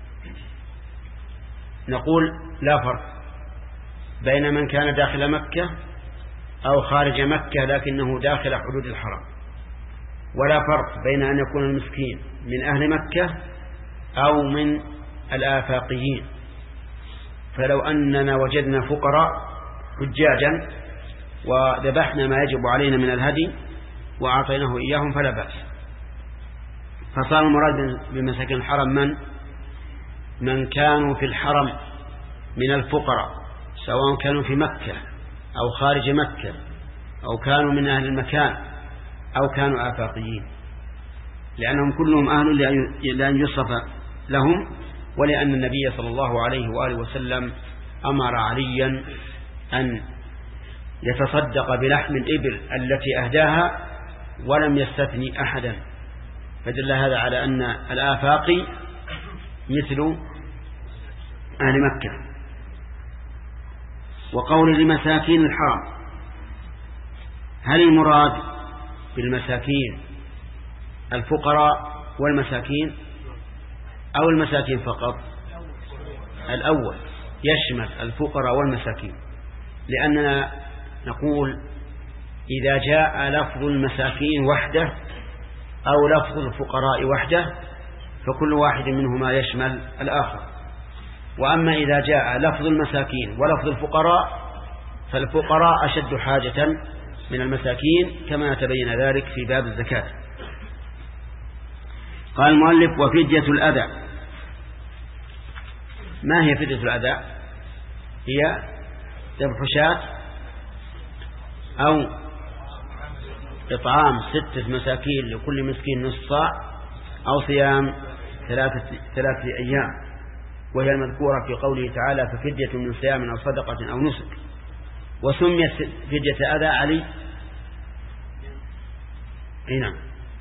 نقول لا فرق بين من كان داخل مكة أو خارج مكة لكنه داخل حدود الحرم، ولا فرق بين أن يكون المسكين من أهل مكة أو من الآفاقيين. فلو أننا وجدنا فقراء حجاجا وذبحنا ما يجب علينا من الهدي وأعطيناه إياهم فلا بأس. فصار المراد بمساكن الحرم من من كانوا في الحرم من الفقراء، سواء كانوا في مكة أو خارج مكة أو كانوا من أهل المكان أو كانوا آفاقيين، لأنهم كلهم أهل لأن يصف لهم، ولأن النبي صلى الله عليه وآله وسلم أمر عليا أن يتصدق بلحم الإبل التي أهداها ولم يستثني أحدا، فدل هذا على أن الآفاقي مثل أهل مكة. وقول لمساكين الحرم، هل المراد بالمساكين الفقراء والمساكين أو المساكين فقط؟ الأول يشمل الفقراء والمساكين، لأننا نقول إذا جاء لفظ المساكين وحده أو لفظ الفقراء وحده فكل واحد منهما يشمل الآخر. وأما إذا جاء لفظ المساكين ولفظ الفقراء فالفقراء أشد حاجة من المساكين كما تبين ذلك في باب الزكاة. قال المؤلف وفدية الأذى. ما هي فدية الأذى؟ هي ذبح شاة أو إطعام ستة مساكين لكل مسكين نصف صاع أو صيام ثلاثة, ثلاثة أيام، وهي المذكورة في قوله تعالى ففدية من صيام أو صدقة أو نسك. وسميت فدية أذى علي هنا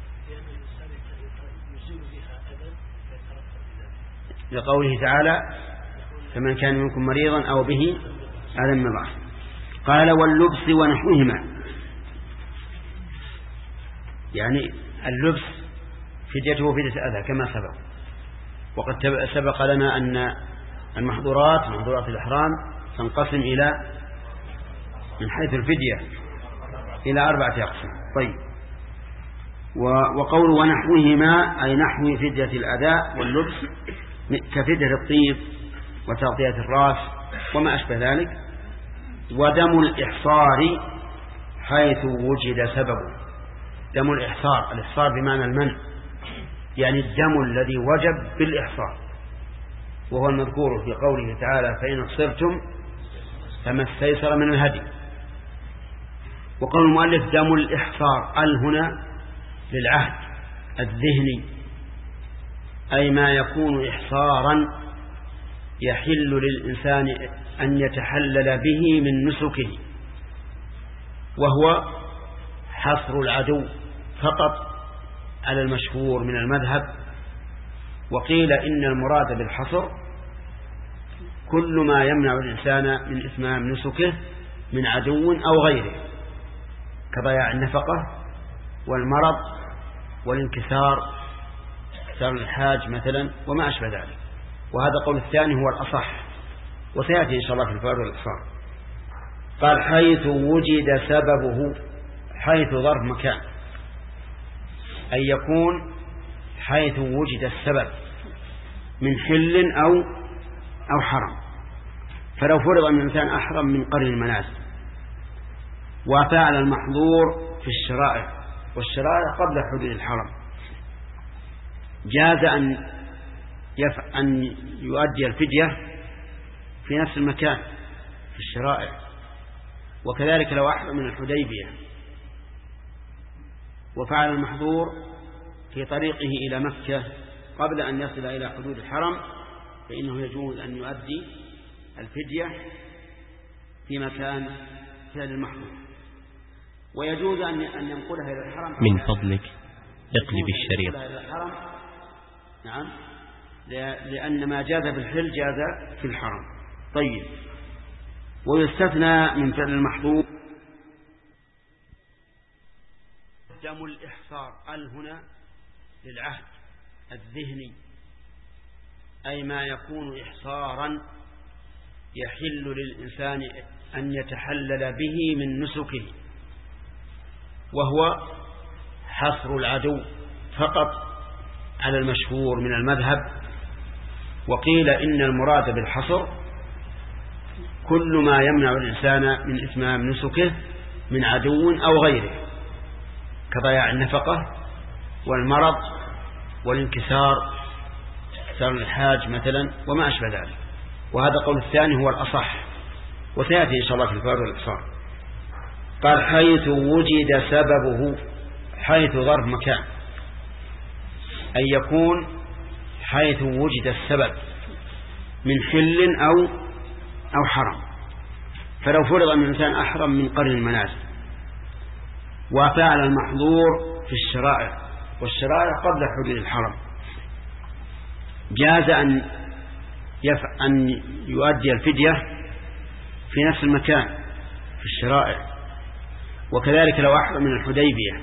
لقوله تعالى فمن كان منكم مريضا أو به أذى من رأسه. قال واللبس ونحوهما، يعني اللبس فديته فدية أذى كما سبق. وقد سبق لنا أن المحظورات محظورات الإحرام تنقسم إلى من حيث الفدية إلى أربعة أقسام. طيب، وقول ونحوهما أي نحو فدية الأداء واللبس كفدية الطيب وتغطية الرأس وما أشبه ذلك. ودم الإحصار حيث وجد سببه. دم الإحصار، الإحصار بمعنى المنع، يعني الدم الذي وجب بالإحصار، وهو المذكور في قوله تعالى فإن أحصرتم فما استيسر من الهدي. وقول المؤلف دم الإحصار، ال هنا للعهد الذهني، أي ما يكون إحصارا يحل للإنسان أن يتحلل به من نسكه، وهو حصر العدو فقط على المشهور من المذهب. وقيل إن المراد بالحصر كل ما يمنع الإنسان من إتمام نسكه من عدو أو غيره، كضياع النفقة والمرض والانكسار، سار الحاج مثلا وما أشبه ذلك. وهذا قول الثاني هو الأصح، وسيأتي إن شاء الله في الفوائد والإحصار. قال حيث وجد سببه، حيث ظرف مكان، أن يكون حيث وجد السبب من حل أو أو حرم. فلو فرض أن الإنسان أحرم من قرن المنازل وفعل المحظور في الشرائع، والشرائع قبل حدود الحرم، جاز أن يف... أن يؤدي الفدية في نفس المكان في الشرائع. وكذلك لو أحرم من الحديبية وفعل المحظور في طريقه إلى مكة قبل أن يصل إلى حدود الحرم، فإنه يجوز أن يؤدي الفدية في مكان فعل المحظور. ويجوز أن ينقلها إلى الحرم. من فضلك اقلب الشريط. نعم، لأن ما جاز بالحل جاز في الحرم. طيب، ويستثنى من فعل المحظور دم الإحصار، ال هنا للعهد الذهني، أي ما يكون إحصارا يحل للإنسان أن يتحلل به من نسكه، وهو حصر العدو فقط على المشهور من المذهب. وقيل إن المراد بالحصر كل ما يمنع الإنسان من إتمام نسكه من عدو أو غيره، كضياع النفقة والمرض والانكسار، سار الحاج مثلا وما أشبه ذلك. وهذا قول الثاني هو الأصح، وسيأتي إن شاء الله في الفوائد والإحصار. قال حيث وجد سببه، حيث ظرف مكان، أن يكون حيث وجد السبب من حل أو أو حرم. فلو فرض أن الإنسان أحرم من قرن المنازل وفعل المحظور في الشرائع، والشرائع قبل حدود الحرم، جاز أن يف... أن يؤدي الفدية في نفس المكان في الشرائع. وكذلك لو أحرم من الحديبية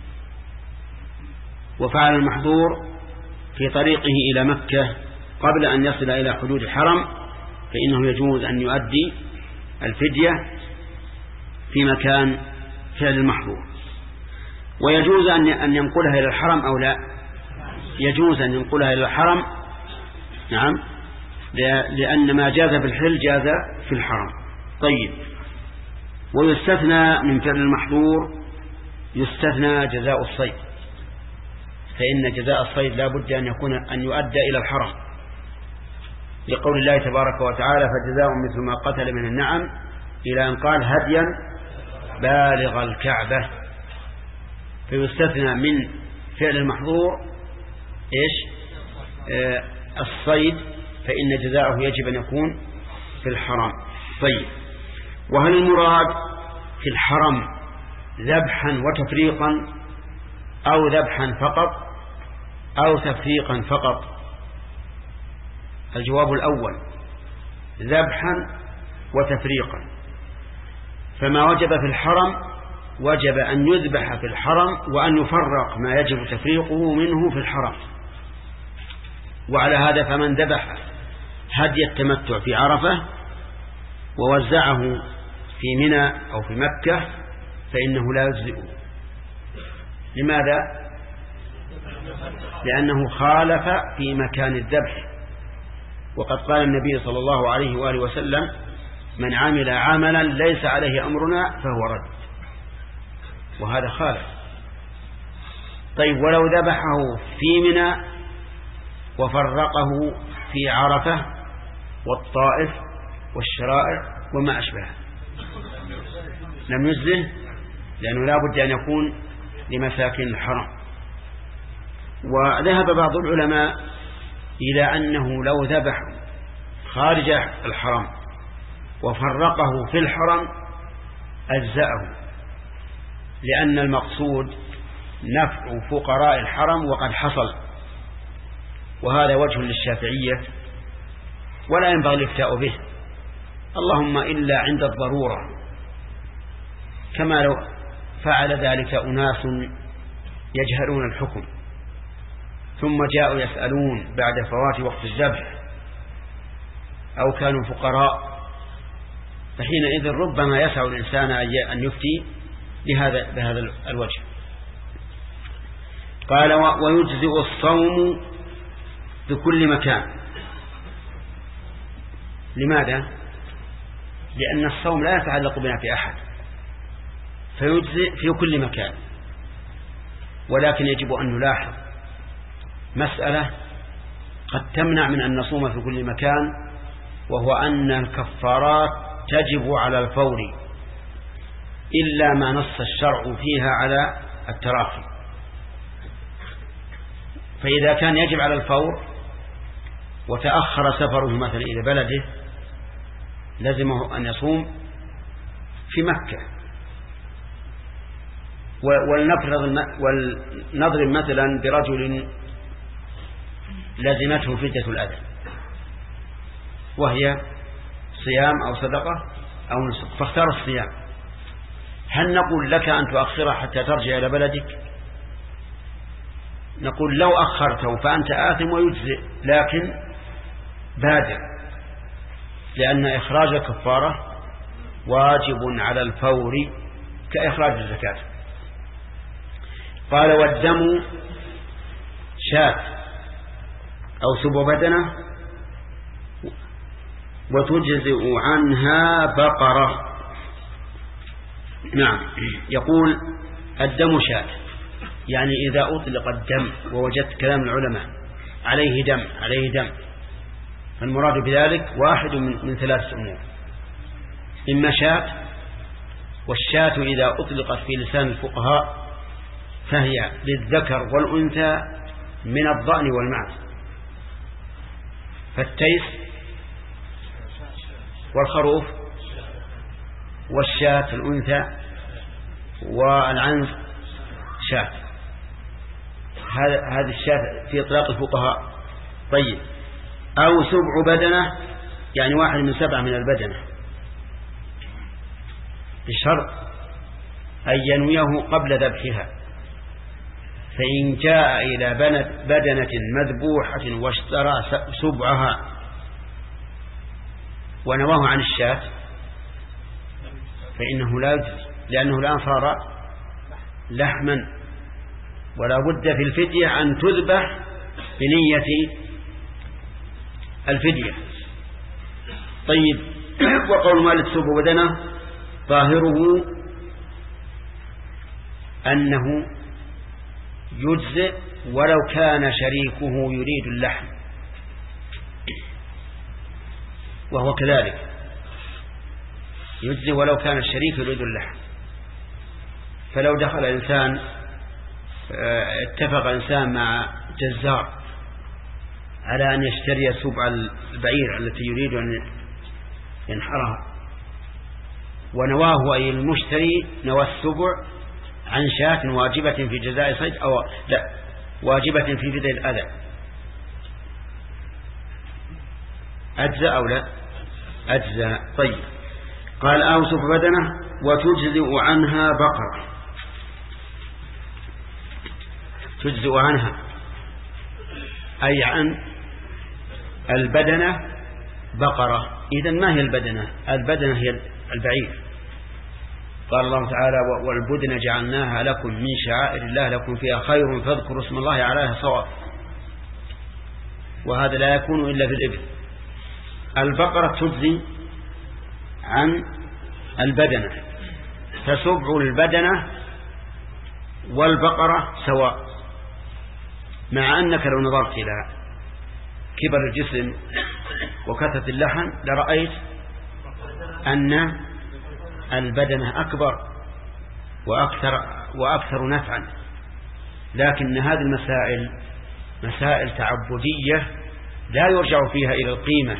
وفعل المحظور في طريقه إلى مكة قبل أن يصل إلى حدود الحرم، فإنه يجوز أن يؤدي الفدية في مكان فعل المحظور. ويجوز أن ينقلها إلى الحرم أو لا؟ يجوز أن ينقلها إلى الحرم، نعم، لأن ما جاز بالحل جاز في الحرم. طيب، ويستثنى من فعل المحظور يستثنى جزاء الصيد، فإن جزاء الصيد لا بد أن يكون أن يؤدى إلى الحرم، لقول الله تبارك وتعالى فجزاء مثل ما قتل من النعم، إلى أن قال هديا بالغ الكعبة. فيستثنى من فعل المحظور إيش؟ آه الصيد، فإن جزاءه يجب أن يكون في الحرم. طيب، وهل المراد في الحرم ذبحا وتفريقا أو ذبحا فقط أو تفريقا فقط؟ الجواب الأول، ذبحا وتفريقا. فما وجب في الحرم وجب أن يذبح في الحرم وأن يفرق ما يجب تفريقه منه في الحرم. وعلى هذا فمن ذبح هدي التمتع في عرفة ووزعه في منى أو في مكة فإنه لا يجزئه. لماذا؟ لأنه خالف في مكان الذبح، وقد قال النبي صلى الله عليه وآله وسلم: من عمل عملا ليس عليه أمرنا فهو رد. وهذا خالف. طيب ولو ذبحه في منى وفرقه في عرفة والطائف والشرائع وما أشبه لم يجزه، لأنه لا بد أن يكون لمساكن الحرم. وذهب بعض العلماء إلى أنه لو ذبح خارج الحرم وفرقه في الحرم أجزأه، لأن المقصود نفع فقراء الحرم وقد حصل. وهذا وجه للشافعية ولا ينبغي الافتاء به، اللهم إلا عند الضرورة، كما لو فعل ذلك أناس يجهلون الحكم ثم جاءوا يسألون بعد فوات وقت الذبح أو كانوا فقراء، فحينئذ ربما يسع الإنسان أن يفتي بهذا بهذا الوجه. قال: ويجزئ الصوم بكل مكان. لماذا؟ لأن الصوم لا يتعلق بنا في أحد، فيجزئ في كل مكان. ولكن يجب أن نلاحظ مسألة قد تمنع من أن نصوم في كل مكان، وهو أن الكفارات تجب على الفور إلا ما نص الشرع فيها على التراخي. فإذا كان يجب على الفور وتأخر سفره مثلا إلى بلده لزمه أن يصوم في مكة. ولنضرب مثلا برجل لزمته فدية الأذى وهي صيام أو صدقة أو نسك، فاختار الصيام. هل نقول لك أن تؤخره حتى ترجع إلى بلدك؟ نقول لو أخرته فأنت آثم ويجزئ، لكن بادر، لأن إخراج الكفارة واجب على الفور كإخراج الزكاة. قال: والدم شاة أو سبع بدنة وتجزئ عنها بقرة. نعم، يقول الدم شاة، يعني إذا أطلق الدم ووجدت كلام العلماء عليه دم عليه دم فالمراد بذلك واحد من ثلاث أمور: إما شاة، والشاة إذا أطلقت في لسان الفقهاء فهي للذكر والأنثى من الضأن والمعز، فالتيس والخروف والشاة الأنثى والعنز شاة. هذه الشاة في إطلاق الفقهاء. طيب، أو سبع بدنة، يعني واحد من سبعة من البدنة، بشرط أن ينويه قبل ذبحها. فإن جاء إلى بدنة مذبوحة واشترى سبعها ونواه عن الشاة فإنه لا يجوز، لأنه الآن صار لحما، ولا بد في الفدية أن تذبح بنية الفدية. طيب، وقول مالك سبع بدنة ظاهره أنه يجزئ ولو كان شريكه يريد اللحم، وهو كذلك يجزئ ولو كان الشريك يريد اللحم. فلو دخل إنسان اتفق إنسان مع جزار على أن يشتري سبع البعير التي يريد أن ينحرها، ونواه أي المشتري نوى السبع عن شاة واجبة في جزاء صيد أو لا واجبة في فدية الأذى، أجزاء أو لا أجزاء. طيب، قال: أو سبع بدنة وتجزئ عنها بقرة. تجزئ عنها أي عن البدنة بقرة. إذن ما هي البدنة؟ البدنة هي البعير. قال الله تعالى: والبدن جعلناها لكم من شعائر الله لكم فيها خير فاذكروا اسم الله عليها صواب. وهذا لا يكون إلا في الإبل. البقرة تجزي عن البدنة، فسبع البدنة والبقرة سواء، مع أنك لو نظرت إلى كبر الجسم وكثرة اللحم لرأيت أن البدنة أكبر وأكثر, وأكثر نفعا، لكن هذه المسائل مسائل تعبدية لا يرجع فيها إلى القيمة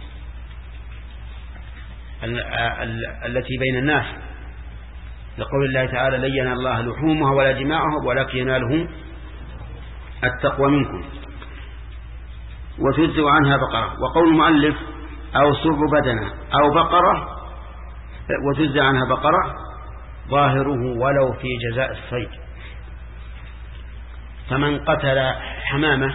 التي بين الناس، لقول الله تعالى لن ينال الله لحومها ولا دماءها ولكن يناله التقوى منكم. وتجزئ عنها بقرة، وقول المؤلف أو سبع بدنة أو بقرة وتجزئ عنها بقرة ظاهره ولو في جزاء الصيد. فمن قتل حمامة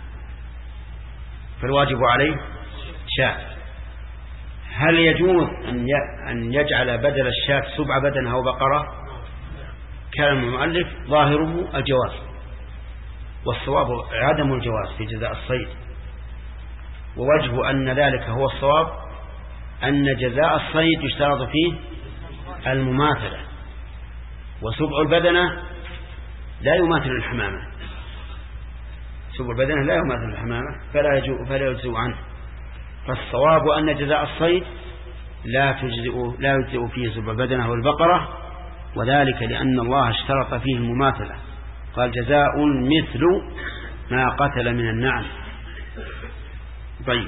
فالواجب عليه شاة، هل يجوز أن يجعل بدل الشاة سبع بدنة أو بقرة؟ كلام المؤلف ظاهره الجواز، والصواب عدم الجواز في جزاء الصيد، ووجه أن ذلك هو الصواب أن جزاء الصيد يشترط فيه المماثلة، وسبع البدنة لا يماثل الحمامة، سبع البدنة لا يماثل الحمامة فلا يجوز فلا يجزئ عنه. فالصواب أن جزاء الصيد لا تجزئ لا يجزئ فيه سبع البدنة والبقرة، وذلك لأن الله اشترط فيه المماثلة، قال جزاء مثل ما قتل من النعم. طيب،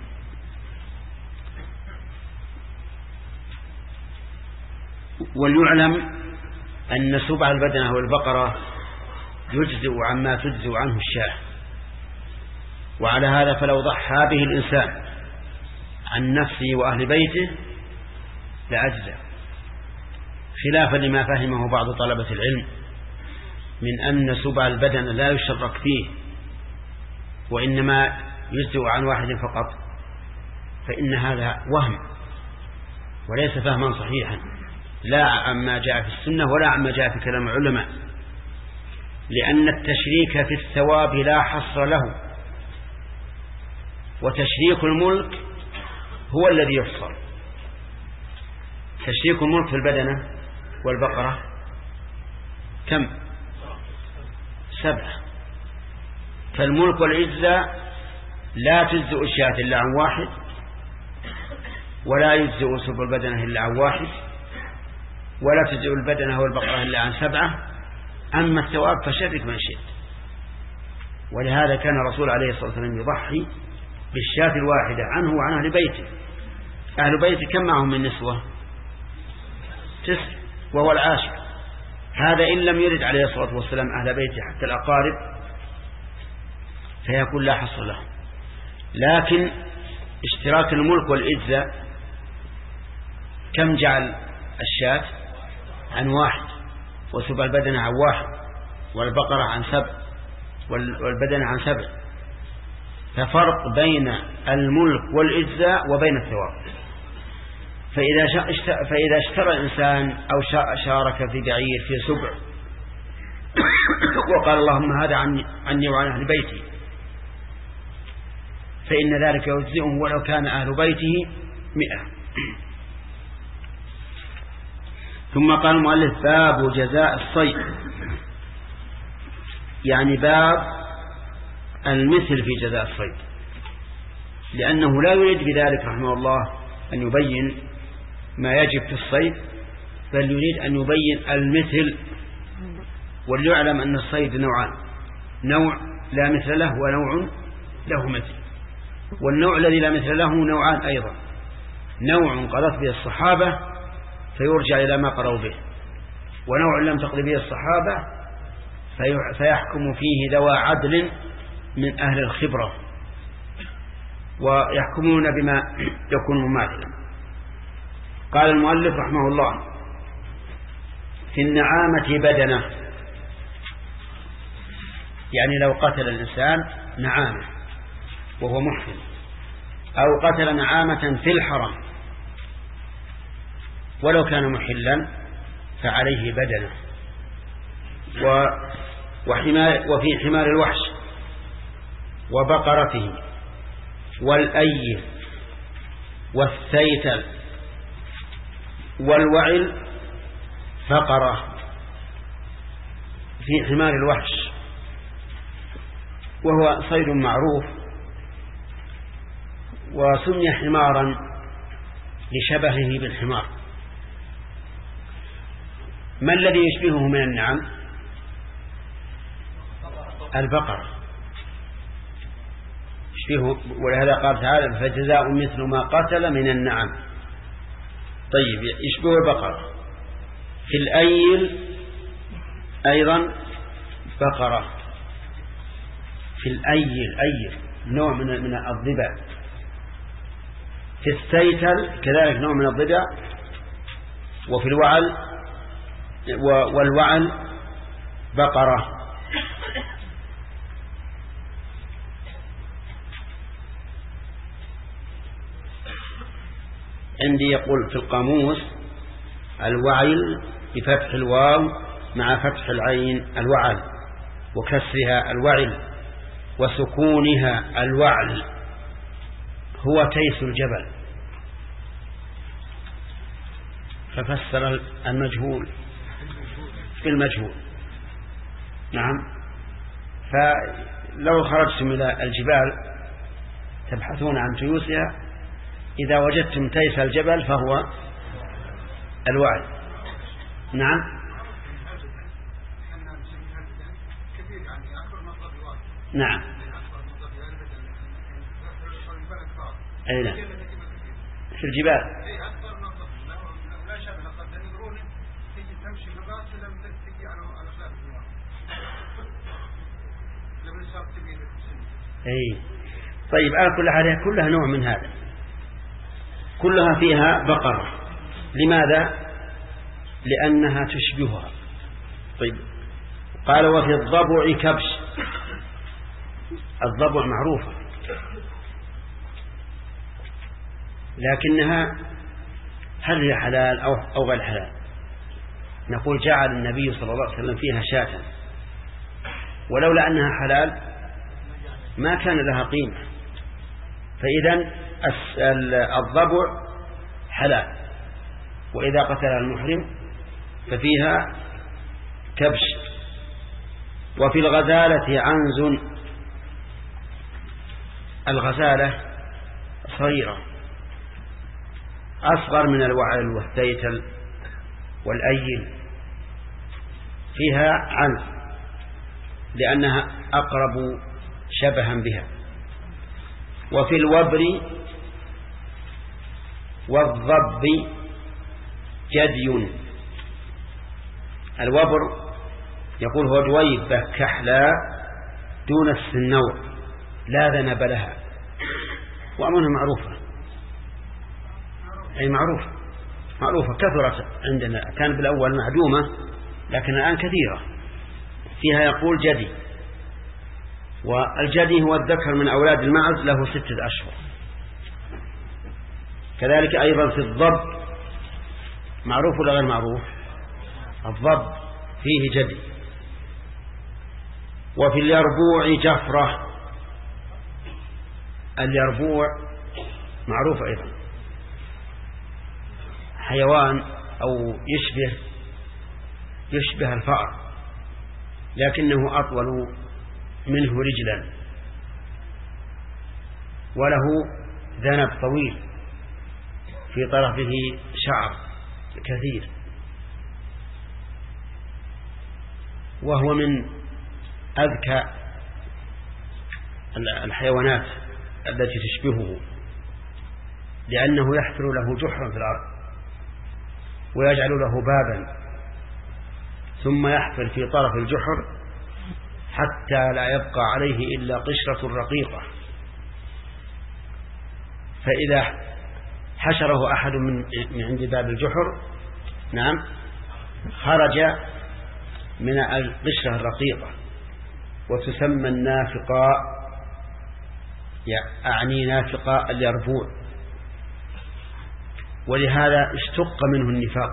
وليعلم أن سبع البدنة والبقرة يجزئ عما تجزئ عنه الشاة، وعلى هذا فلو ضحى به الإنسان عن نفسه وأهل بيته لأجزى، خلافا لما فهمه بعض طلبة العلم من أن سبع البدن لا يشرك فيه وإنما يجزئ عن واحد فقط، فإن هذا وهم وليس فهما صحيحا، لا عما جاء في السنة ولا عما جاء في كلام العلماء، لأن التشريك في الثواب لا حصر له، وتشريك الملك هو الذي يفصل. تشريك الملك في البدنة والبقرة كم؟ سبعة. فالملك والعزة لا تجزئ الشاة إلا عن واحد، ولا يجزئ سبع البدنة إلا عن واحد، ولا تجزئ البدنة والبقرة إلا عن سبعة. أما الثواب فشرك من شئت، ولهذا كان الرسول عليه الصلاة والسلام يضحي بالشاة الواحدة عنه وعن أهل بيته. أهل بيته كم معهم من نسوة؟ تسع، وهو العاشر. هذا إن لم يرد عليه الصلاة والسلام أهل بيته حتى الأقارب فيكون لا حصر له. لكن اشتراك الملك والعزة كم جعل الشاة؟ عن واحد، وسبع البدنة عن واحد، والبقرة عن سبع، والبدنة عن سبع. ففرق بين الملك والعزة وبين الثواب. فإذا فإذا اشترى الإنسان أو شارك في بعير في سبع وقال اللهم هذا عني, عني وعن أهل بيتي، فإن ذلك يجزئه ولو كان أهل بيته مئة. ثم قال المؤلف باب جزاء الصيد، يعني باب المثل في جزاء الصيد، لأنه لا يريد بذلك رحمه الله أن يبين ما يجب في الصيد، بل يريد أن يبين المثل. وليعلم أن الصيد نوعان، نوع لا مثل له ونوع له مثل. والنوع الذي لا مثل له نوعان أيضا، نوع قضت به الصحابة فيرجع إلى ما قروا به، ونوع لم تقض به الصحابة فيحكم فيه ذوى عدل من أهل الخبرة ويحكمون بما يكون مماثلا. قال المؤلف رحمه الله في النعامة بدنة، يعني لو قتل الإنسان نعامة وهو محرم، أو قتل نعامة في الحرم ولو كان محلا فعليه بدنة. وحمار وفي حمار الوحش وبقرته والأي والثيتل والوعل بقرة في حمار الوحش، وهو صيد معروف، وسمي حمارا لشبهه بالحمار. ما الذي يشبهه من النعم؟ البقرة يشبهه، ولهذا قال تعالى فجزاء مثل ما قتل من النعم. طيب يشبه البقرة. في الأيل أيضا بقرة، في الأيل أيل نوع من من الضباع. في الثيتل كذلك نوع من الضباع. وفي الوعل والوعل بقرة. عندي يقول في القاموس الوعل بفتح الواو مع فتح العين الوعل، وكسرها الوعل، وسكونها الوعل، هو تيس الجبل. ففسر المجهول بالمجهول. نعم. فلو خرجتم إلى الجبال تبحثون عن تيوسها، إذا وجدتم تيس الجبل فهو الوعل. نعم. نعم. أي نعم. في الجبال. أي طيب، على كل حال كلها نوع من هذا، كلها فيها بقرة. لماذا؟ لأنها تشبهها. طيب قال وفي الضبع كبش. الضبع معروفة، لكنها هل هي حلال أو أو غير حلال؟ نقول جعل النبي صلى الله عليه وسلم فيها شاة، ولولا أنها حلال ما كان لها قيمة. فإذا الضبع حلال، وإذا قتلها المحرم ففيها كبش. وفي الغزالة عنز. الغزالة صغيرة أصغر من الوعل والثيتل والأيل، فيها عنز لأنها أقرب شبها بها. وفي الوبر والضب جدي. الوبر يقول هو دويبة كحلاء دون السنور لا ذنب لها، وأمرها معروفة. أي معروفة معروفة كثرت عندنا، كان بالأول معدومة لكن الآن كثيرة. فيها يقول جدي، والجدي هو الذكر من أولاد المعز له ستة أشهر. كذلك أيضا في الضب، معروف ولا غير معروف؟ الضب فيه جدي. وفي اليربوع جفرة. اليربوع معروف أيضا، حيوان أو يشبه يشبه الفأر لكنه أطول منه رجلا، وله ذنب طويل في طرفه شعر كثير، وهو من أذكى الحيوانات التي تشبهه، لأنه يحفر له جحرا في الأرض ويجعل له بابا، ثم يحفر في طرف الجحر حتى لا يبقى عليه إلا قشرة رقيقة، فإذا حشره أحد من عند باب الجحر نعم خرج من القشرة الرقيقة، وتسمى النافقاء، أعني نافقاء اليربوع. ولهذا اشتق منه النفاق،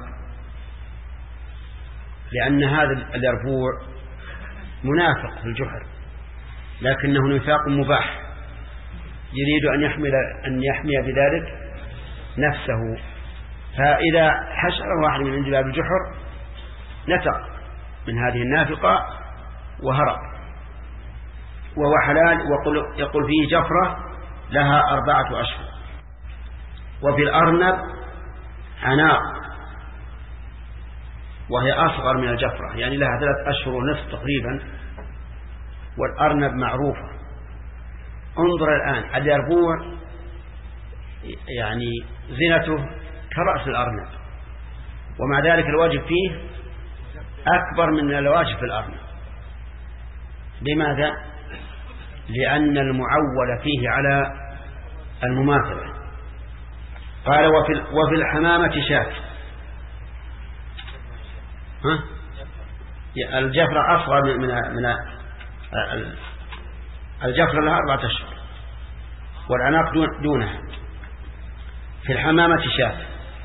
لأن هذا اليربوع منافق في الجحر لكنه نفاق مباح، يريد أن يحمل أن يحمي بذلك نفسه. فإذا حشر واحد من انجلاب الجحر نتق من هذه النافقة وهرب، وهو حلال. يقول فيه جفرة لها أربعة أشهر. وفي الأرنب عناق وهي أصغر من الجفرة، يعني لها ثلاث أشهر ونصف تقريبا، والأرنب معروفة. انظر الآن اليربوع يعني زينته كرأس الأرنب، ومع ذلك الواجب فيه أكبر من الواجب في الأرنب. لماذا؟ لأن المعول فيه على المماثلة. قال وفي, وفي الحمامة شاة. ها؟ الجفرة أصغر من, من, من الجفرة لها أربعة أشهر والعناق دون دونها. في الحمامة شاة،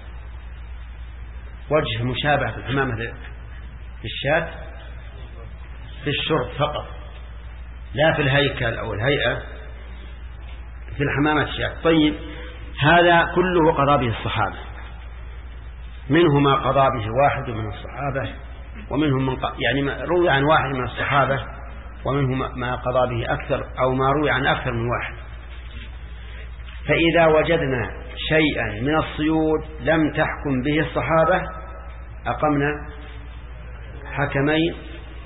وجه مشابه في الحمامة في الشاة في الشرب فقط، لا في الهيكل أو الهيئة. في الحمامة شاة. طيب هذا كله قضى به الصحابة، منهم ما قضى به واحد من الصحابة، ومنهم من ق... يعني روي عن واحد من الصحابة، ومنهم ما قضى به أكثر أو ما روي عن أكثر من واحد. فإذا وجدنا شيئا من الصيود لم تحكم به الصحابة أقمنا حكمين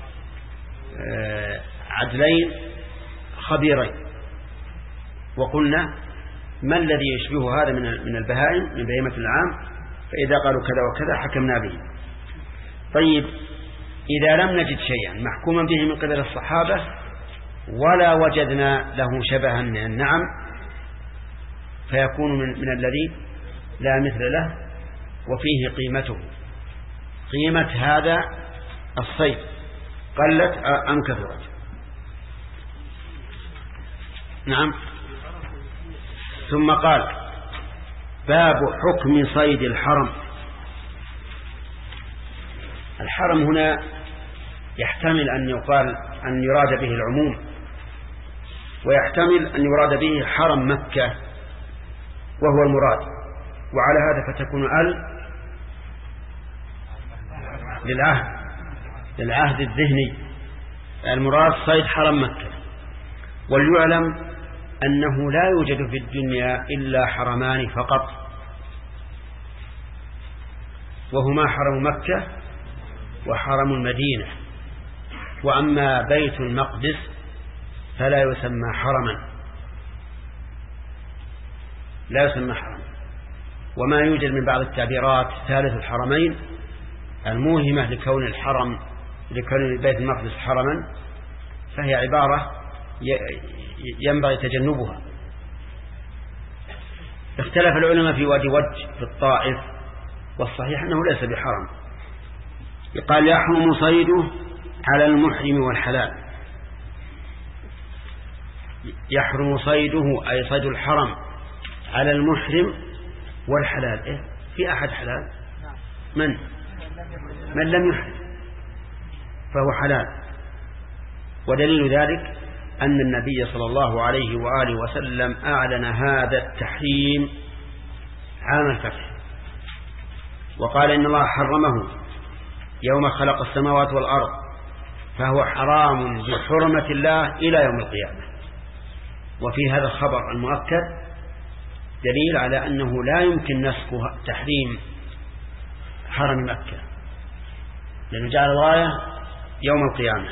عدلين خبيرين، وقلنا ما الذي يشبه هذا من البهائم من بهيمة العام، فإذا قالوا كذا وكذا حكمنا به. طيب إذا لم نجد شيئا محكوما به من قبل الصحابة ولا وجدنا له شبها من النعم، فيكون من, من الذي لا مثل له وفيه قيمته، قيمة هذا الصيد قلت أم كثرت. نعم. ثم قال باب حكم صيد الحرم. الحرم هنا يحتمل أن يقال أن يراد به العموم، ويحتمل أن يراد به حرم مكة وهو المراد، وعلى هذا فتكون ال للعهد للعهد الذهني، المراد صيد حرم مكة. وليعلم أنه لا يوجد في الدنيا إلا حرمان فقط، وهما حرم مكة وحرم المدينة. وأما بيت المقدس فلا يسمى حرما، لا يسمى حرما. وما يوجد من بعض التعبيرات ثالث الحرمين الموهمة لكون الحرم لكون بيت المقدس حرما، فهي عبارة ينبغي تجنبها. اختلف العلماء في وادي وج في الطائف، والصحيح أنه ليس بحرم. قال يحرم صيده على المحرم والحلال. يحرم صيده أي صيد الحرم على المحرم والحلال. إيه؟ في أحد حلال؟ من من لم يحرم فهو حلال. ودليل ذلك أن النبي صلى الله عليه وآله وسلم أعلن هذا التحريم عام الفتح، وقال إن الله حرمه يوم خلق السماوات والأرض، فهو حرام بحرمة الله إلى يوم القيامة. وفي هذا الخبر المؤكد دليل على أنه لا يمكن نسخ تحريم حرم مكة، لأنه جعل الغاية يوم القيامة.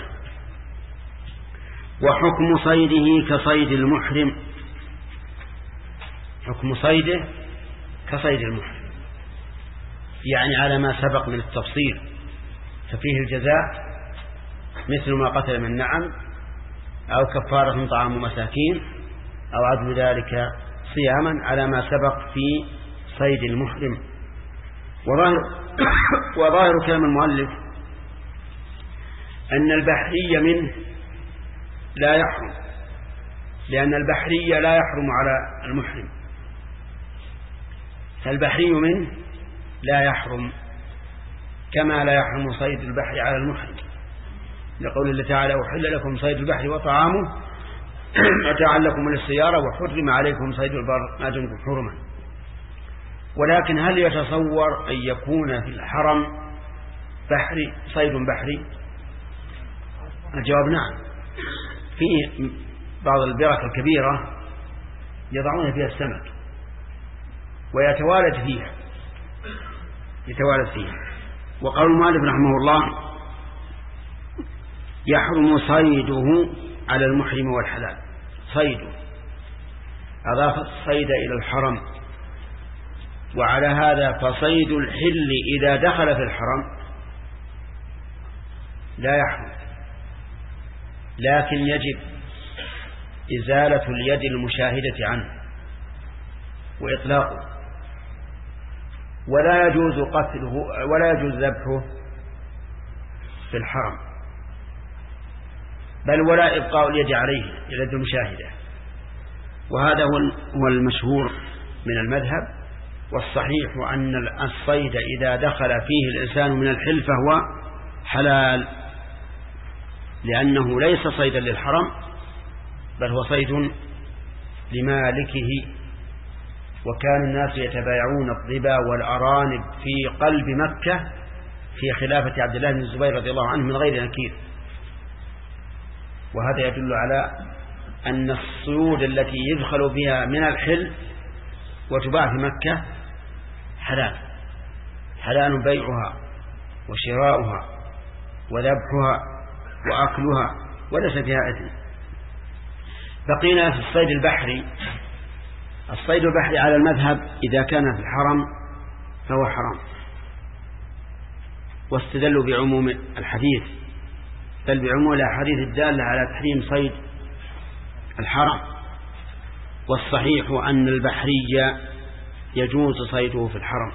وحكم صيده كصيد المحرم، حكم صيده كصيد المحرم، يعني على ما سبق من التفصيل، ففيه الجزاء مثل ما قتل من نعم، أو كفارة طعام مساكين، أو عدل ذلك صياما على ما سبق في صيد المحرم. وظاهر, وظاهر كلام المؤلف أن البحري منه لا يحرم، لأن البحري لا يحرم على المحرم، فالبحري منه لا يحرم كما لا يحرم صيد البحر على المحرم، لقول الله تعالى وحل لكم صيد البحر وطعامه متاعا لكم للسيارة وحرم عليكم صيد البر ما دمتم حرما. ولكن هل يتصور أن يكون في الحرم بحري صيد بحري؟ الجواب نعم. في بعض البرك الكبيرة يضعون فيها السمك ويتوالد فيها يتوالد فيها. وقال المؤلف رحمه الله: يحرم صيده على المحرم والحلال. صيده أضاف الصيد إلى الحرم، وعلى هذا فصيد الحل إذا دخل في الحرم لا يحرم، لكن يجب إزالة اليد المشاهدة عنه وإطلاقه، ولا يجوز قتله ولا يجوز ذبحه في الحرم، بل ولا إبقاء اليد عليه اليد المشاهدة. وهذا هو المشهور من المذهب. والصحيح أن الصيد إذا دخل فيه الإنسان من الحل فهو حلال، لأنه ليس صيدا للحرم بل هو صيد لمالكه. وكان الناس يتبايعون الظبا والأرانب في قلب مكة في خلافة عبد الله بن الزبير رضي الله عنه من غير نكير. وهذا يدل على أن الصيود التي يدخل بها من الحل وتباع في مكة حلال، حلال بيعها وشراؤها وذبحها وأكلها وليس فيها إثم. بقينا في الصيد البحري. الصيد البحري على المذهب إذا كان في الحرم فهو حرام، واستدلوا بعموم الحديث، بل بعموم الأحاديث الدالة على تحريم صيد الحرم. والصحيح أن البحري يجوز صيده في الحرم.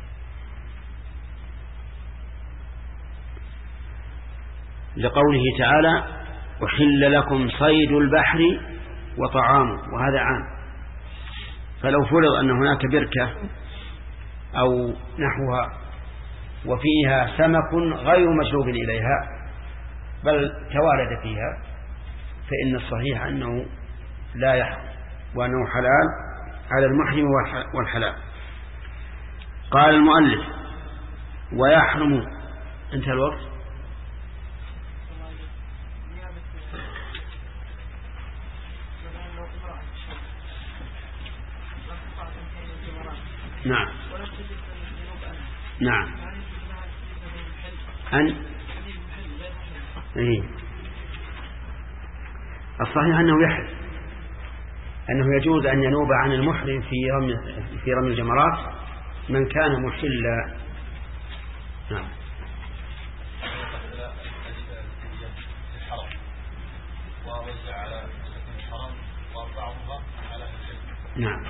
لقوله تعالى: أحل لكم صيد البحر وطعامه، وهذا عام. فلو فرض أن هناك بركة أو نحوها وفيها سمك غير مشروب إليها بل توالد فيها، فإن الصحيح أنه لا يحرم، وأنه حلال على المحرم والحلال. قال المؤلف: ويحرم. انتهى الوقت. نعم نعم أن إيه. الصحيح أنه يحل، أنه يجوز أن ينوب عن المحرم في رمي في رمي الجمرات من كان محلا. نعم. نعم.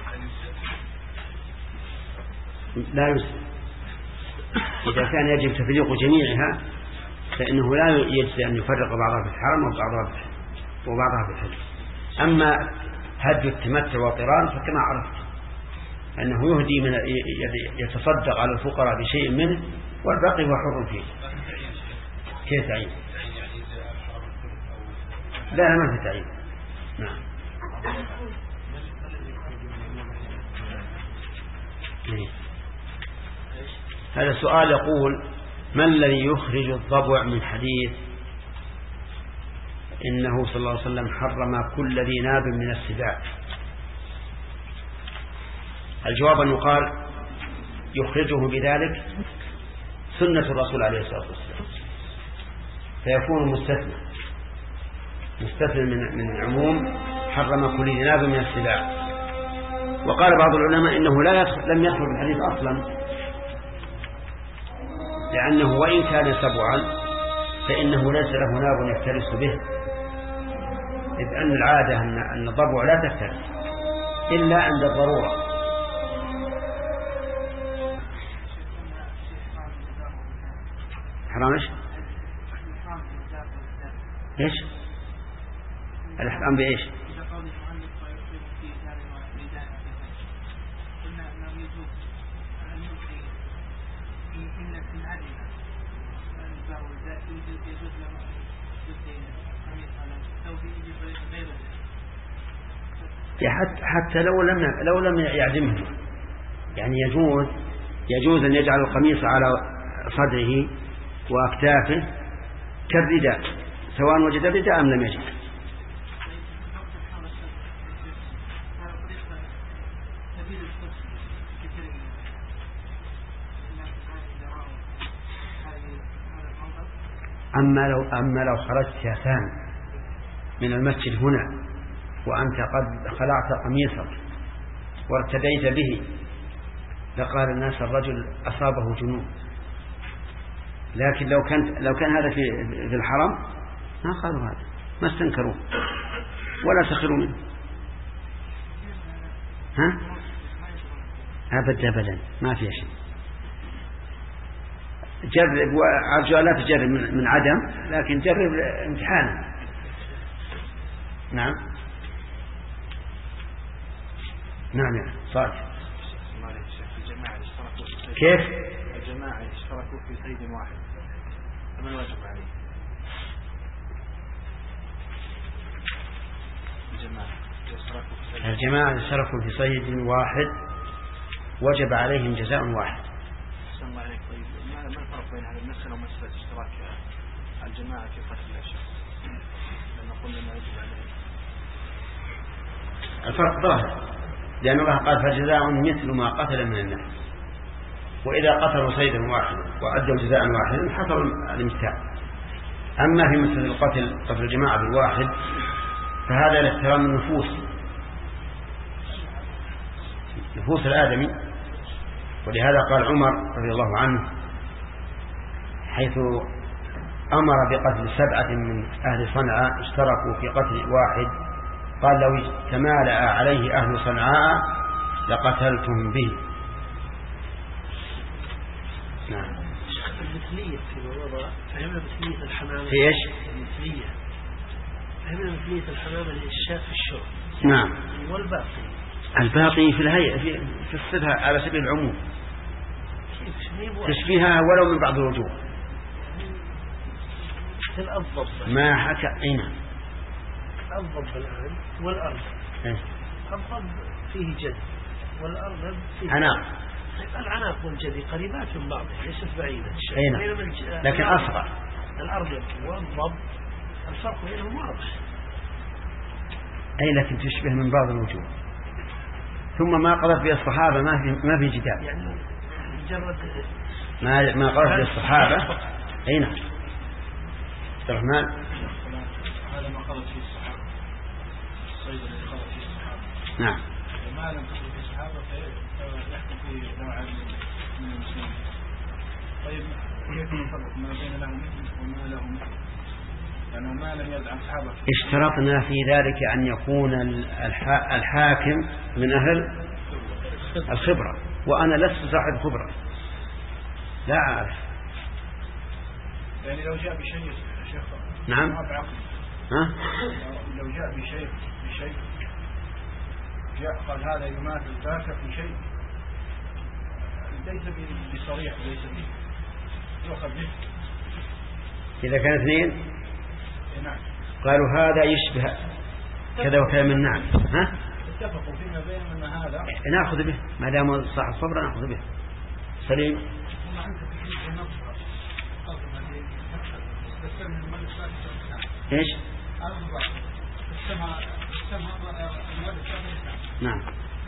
لا يسلم. إذا كان يجب تفريق جميعها فإنه لا يجزي أن يفرق بعضها في الحرم وبعضها وبعضها في الحج. أما هدي التمتع والقران فكما عرفت أنه يهدي من يتصدق على الفقراء بشيء منه والباقي هو حر فيه. كيف تعيين؟ لا ما في تعيين. نعم. هذا السؤال يقول: ما الذي يخرج الضبع من حديث إنه صلى الله عليه وسلم حرم كل ذي ناب من السباع؟ الجواب أنه قال يخرجه بذلك سنة الرسول عليه الصلاة والسلام، فيكون مستثنى مستثنى من من عموم حرم كل ذي ناب من السباع. وقال بعض العلماء إنه لا يدخل لم يدخل الحديث أصلا، لأنه وإن كان سبعا فإنه ليس له ناب يفترس به، إذ أن العادة أن الضبع لا تفترس إلا عند الضرورة. حرام إيش؟ إيش؟ الإحرام بإيش؟ حتى لو لم لو لم يعدمه يعني يجوز يجوز أن يجعل القميص على صدره وأكتافه كالرداء سواء وجد الرداء أم لم يجد. أما لو, أما لو خرجت يا ثاني من المسجد هنا وأنت قد خلعت قميصك وارتديت به لقال الناس الرجل أصابه جنون، لكن لو كان لو كان هذا في في الحرم ما قالوا هذا، ما استنكروا ولا سخروا منه. ها أبدا أبدا ما في شيء. جرب، وأرجو لا تجرب من عدم، لكن جرب امتحانا. نعم نعم يا صالح. كيف الجماعة اشتركوا في صيد واحد فما الواجب عليه؟ الجماعة اشتركوا في صيد واحد وجب عليهم جزاء واحد. الله عليك. طيب ما الفرق بين هذه المسألة ومسألة اشتراك الجماعة في قتل الشخص؟ لأن قلنا ما يجب عليه. الفرق ظاهر، لأن الله قال فجزاء مثل ما قتل من الناس، وإذا قتلوا صيدا واحدا وأدوا جزاء واحدا حصل الامتثال. أما في مسألة القتل قتل الجماعة بالواحد فهذا لاحترام النفوس، نفوس الآدمي، ولهذا قال عمر رضي الله عنه حيث أمر بقتل سبعة من أهل صنعاء اشتركوا في قتل واحد قال لو تمالأ عليه أهل صنعاء لقتلتهم به. نعم. المثلية في الوضع فهمنا مثلية الحمامة في إيش؟ المثلية فهمنا مثلية الحمامة للشاة في الشرب. نعم. والباقي الباقي في الهيئة في, في الصفة على سبيل العموم تشبيهها ولو من بعض الوجوه. الأضب ما حكى أين الأضب الآن والأرض. إيه؟ الضب فيه جد والأرض فيه عناق. العناق والجدي قريبات من بعض ليست بعيدة، لكن أصغر. الأرض والضب الفرق بينهم واضح. أي لكن تشبه من بعض الوجوه. ثم ما قضت به الصحابة ما في ما في جدال. يعني مجرد ما ما قضت به الصحابة. أين عبد الرحمن؟ هذا ما قضت فيه الصحابة. الصيد الذي قضت فيه الصحابة. نعم. وما لم تقض فيه الصحابة فيحكم فيه نوعا من المسلمين. طيب كيف نفرق ما بين له مثل وما له مثل؟ لأنه ما لم يرد عن صحابة. اشترطنا في ذلك أن يكون الحاكم من أهل الخبرة، وأنا لست صاحب خبرة لا أعرف. يعني لو جاء بشيء شيخ نعم. ها؟ لو جاء بشيء بشيء جاء قال هذا يماثل ذاك في شيء ليس بصريح وليس به يؤخذ به. إذا كان اثنين نعم قالوا هذا يشبه كذا وكذا من نعم ها اتفقوا فيما بينهم ان هذا ناخذ به ما دام صاحب صبر ناخذ به. سليم. ايش؟ نعم.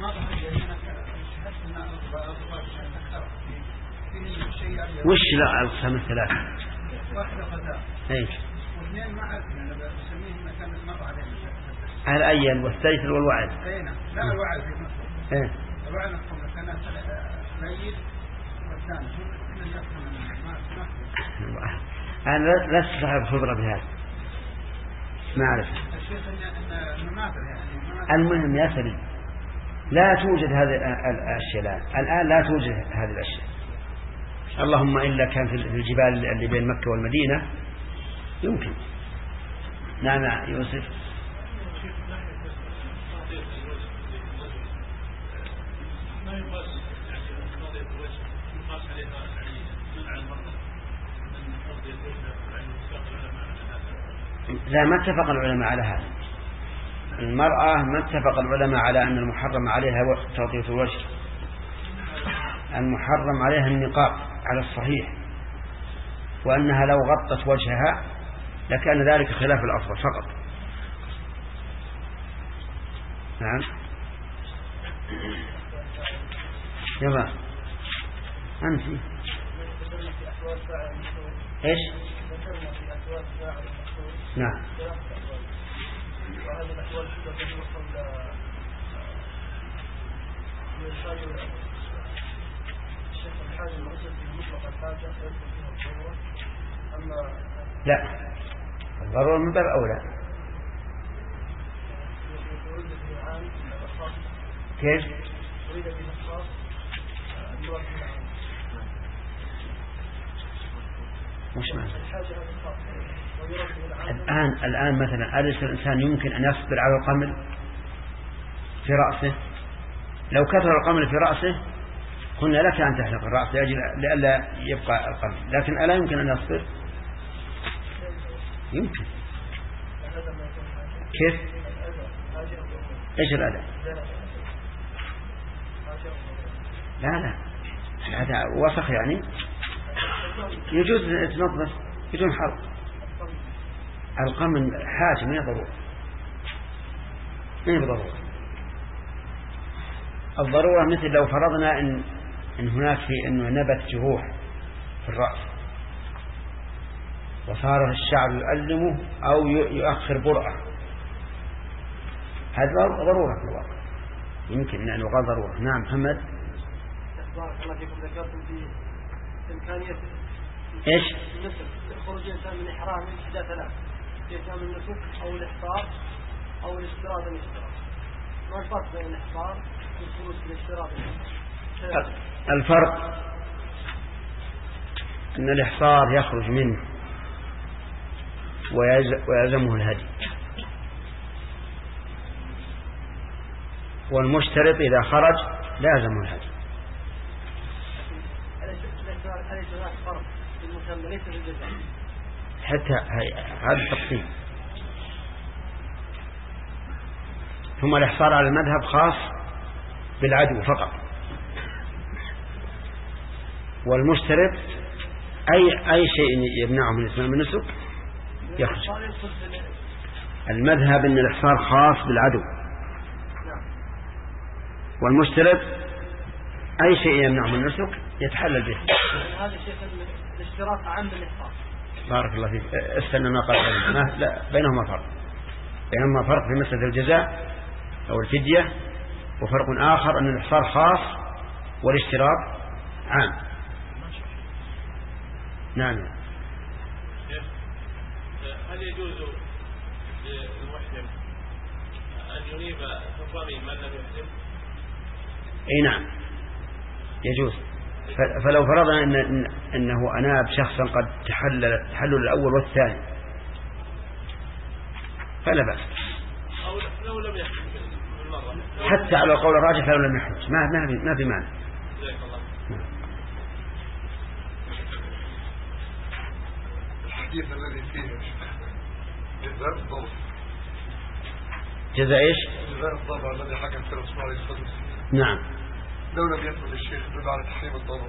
وش لا الأقسام الثلاثة؟ واحدة فتاة. ايش؟ واثنين ما أعرف أنا بسميه مكان المرأة عليه. الأيل والسيف والوعد. أي نعم. لا الوعد في مصر. إيه. الوعد نقول كان الأيل والثاني. أنا لست صاحب خبرة بهذا. ما أعرف. الشيخ إن المماثل يعني. المهم يا سليم لا توجد هذه الأشياء الآن لا توجد هذه الأشياء، اللهم إلا كان في الجبال اللي بين مكة والمدينة يمكن. نعم يوسف. لا ما اتفق العلماء على هذا. المرأة ما اتفق العلماء على أن المحرم عليها تغطية الوجه. المحرم عليها النقاب على الصحيح، وأنها لو غطت وجهها لكان ذلك خلاف الأصل فقط. نعم. يلا أنت إيش؟ نعم. لا، الضرورة من باب أولى. كيف؟ مش معنى الآن الآن مثلا أليس الإنسان يمكن أن يصبر على القمل في رأسه؟ لو كثر القمل في رأسه قلنا لك أن تحلق الرأس لئلا يبقى القمل، لكن ألا يمكن أن يصبر؟ يمكن. كيف؟ إيش الأذى؟ لا لا هذا وسخ يعني يجوز تنظف بدون حرق. القمل حاجة ما ضرورة، ما ضرورة. الضرورة مثل لو فرضنا إن, إن هناك في إنه نبت جروح في الرأس وصار الشعر يؤلمه أو يؤخر برأة، هذا ضرورة في الواقع، يمكن أن يقال ضرورة. نعم محمد. بارك الله فيكم، ذكرتم في إمكانية إيش؟ النسك، خروج الإنسان من إحرام من إحدى ثلاث، إتمام النسك أو الإحصار أو الاستراد الاستراد. ما الفرق بين الإحصار والخروج بالاستراد؟ الفرق أن الإحصار يخرج منه ويلزمه الهدي، والمشترط إذا خرج لازم الهدي. حتى هذا التقسيم. ثم الإحصار على المذهب خاص بالعدو فقط، والمشترط أي أي شيء يمنعه من إتمام النسك يخرج. المذهب أن الإحصار خاص بالعدو، والمشترط أي شيء يمنعه من النسك يتحلل به. هذا شيء الاشتراط عام بالإحصار. بارك الله فيك. استنى ما قال ما لا بينهما فرق، بينهما فرق في مسألة الجزاء أو الفدية، وفرق آخر أن الإحصار خاص والاشتراط عام. نعم. هل يجوز للمحرم أن ينيب حرمه من لم يحرم؟ أي نعم يجوز. فلو فرضنا إن أنه أناب شخصا قد تحلل تحلل الأول والثاني فلا بأس، أو لو لم يحرم بالمرة، حتى على قول الراجح لو لم يحرم ما ما في ما في معنى. الحديث الذي فيه جزاء الضرب، جزاء ايش؟ جزاء الضرب الذي حكم في الرسول عليه الصلاة والسلام. نعم. لو لم يثبت الشيخ يدل على تحريم الضرب.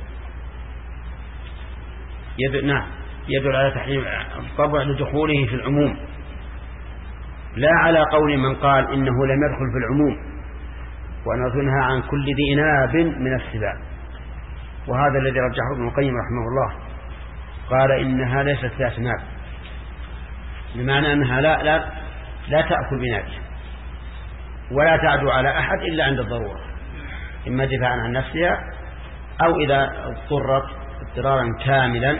يدل نعم يدل على تحريم الطبع لدخوله في العموم، لا على قول من قال إنه لم يدخل في العموم ونظنها عن كل ذي ناب من السباع. وهذا الذي رجحه ابن القيم رحمه الله، قال إنها ليست ذات ناب، بمعنى أنها لا لا لا تأكل بنابها ولا تعدو على أحد إلا عند الضرورة، إما دفاعا عن نفسها أو إذا اضطرت اضطرارا كاملا.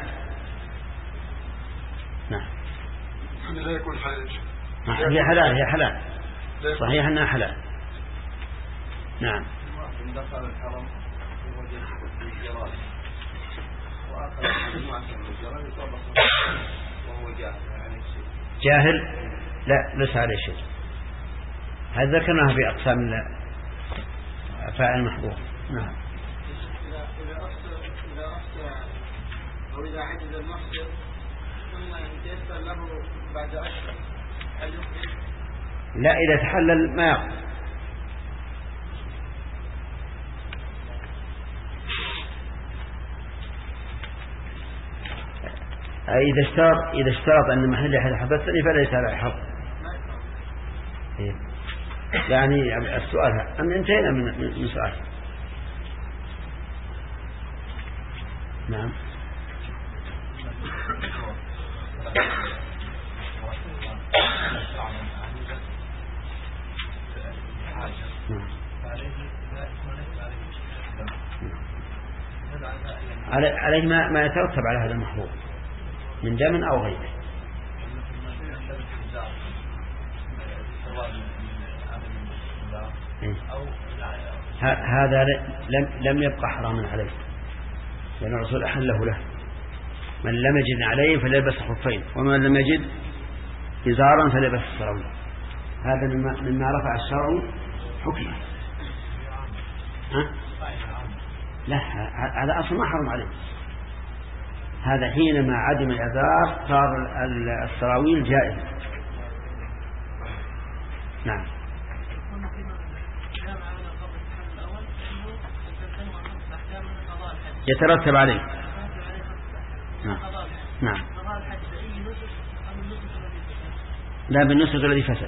نعم. لا يكون حلال. هي حلال، هي حلال صحيح أنها حلال. نعم. من دخل الحرم ووجد الجراد وأكل مجموعة من الجراد يطبخ وهو جاهل يعني جاهل لا ليس عليه شيء. هذا ذكرناه في أقسام فاعل المحظور. نعم. إذا أفطر إذا أفطر أو إذا عجز المفطر ثم يتيسر له بعد أشهر هل يفطر؟ لا، إذا تحلل ما يقضي. إذا اشترط إذا اشترط أن محل يحل حبستني فليس على حرب. يعني السؤال أم انتهينا من من سؤال. نعم. عليه ما ما يترتب على هذا المحظور من دم أو غيره. هذا لم لم يبقى حراما عليه لأن الرسول أحله له. من لم يجد عليه فليلبس خفين ومن لم يجد إزارا فليلبس السراويل. هذا مما, مما رفع الشرع حكمه. ها؟ لا هذا أصلا ما حرم عليه. هذا حينما عدم الإزار صار السراويل جائزة. نعم. يترتب عليه. نعم. نعم. لا بالنسك الذي فسد.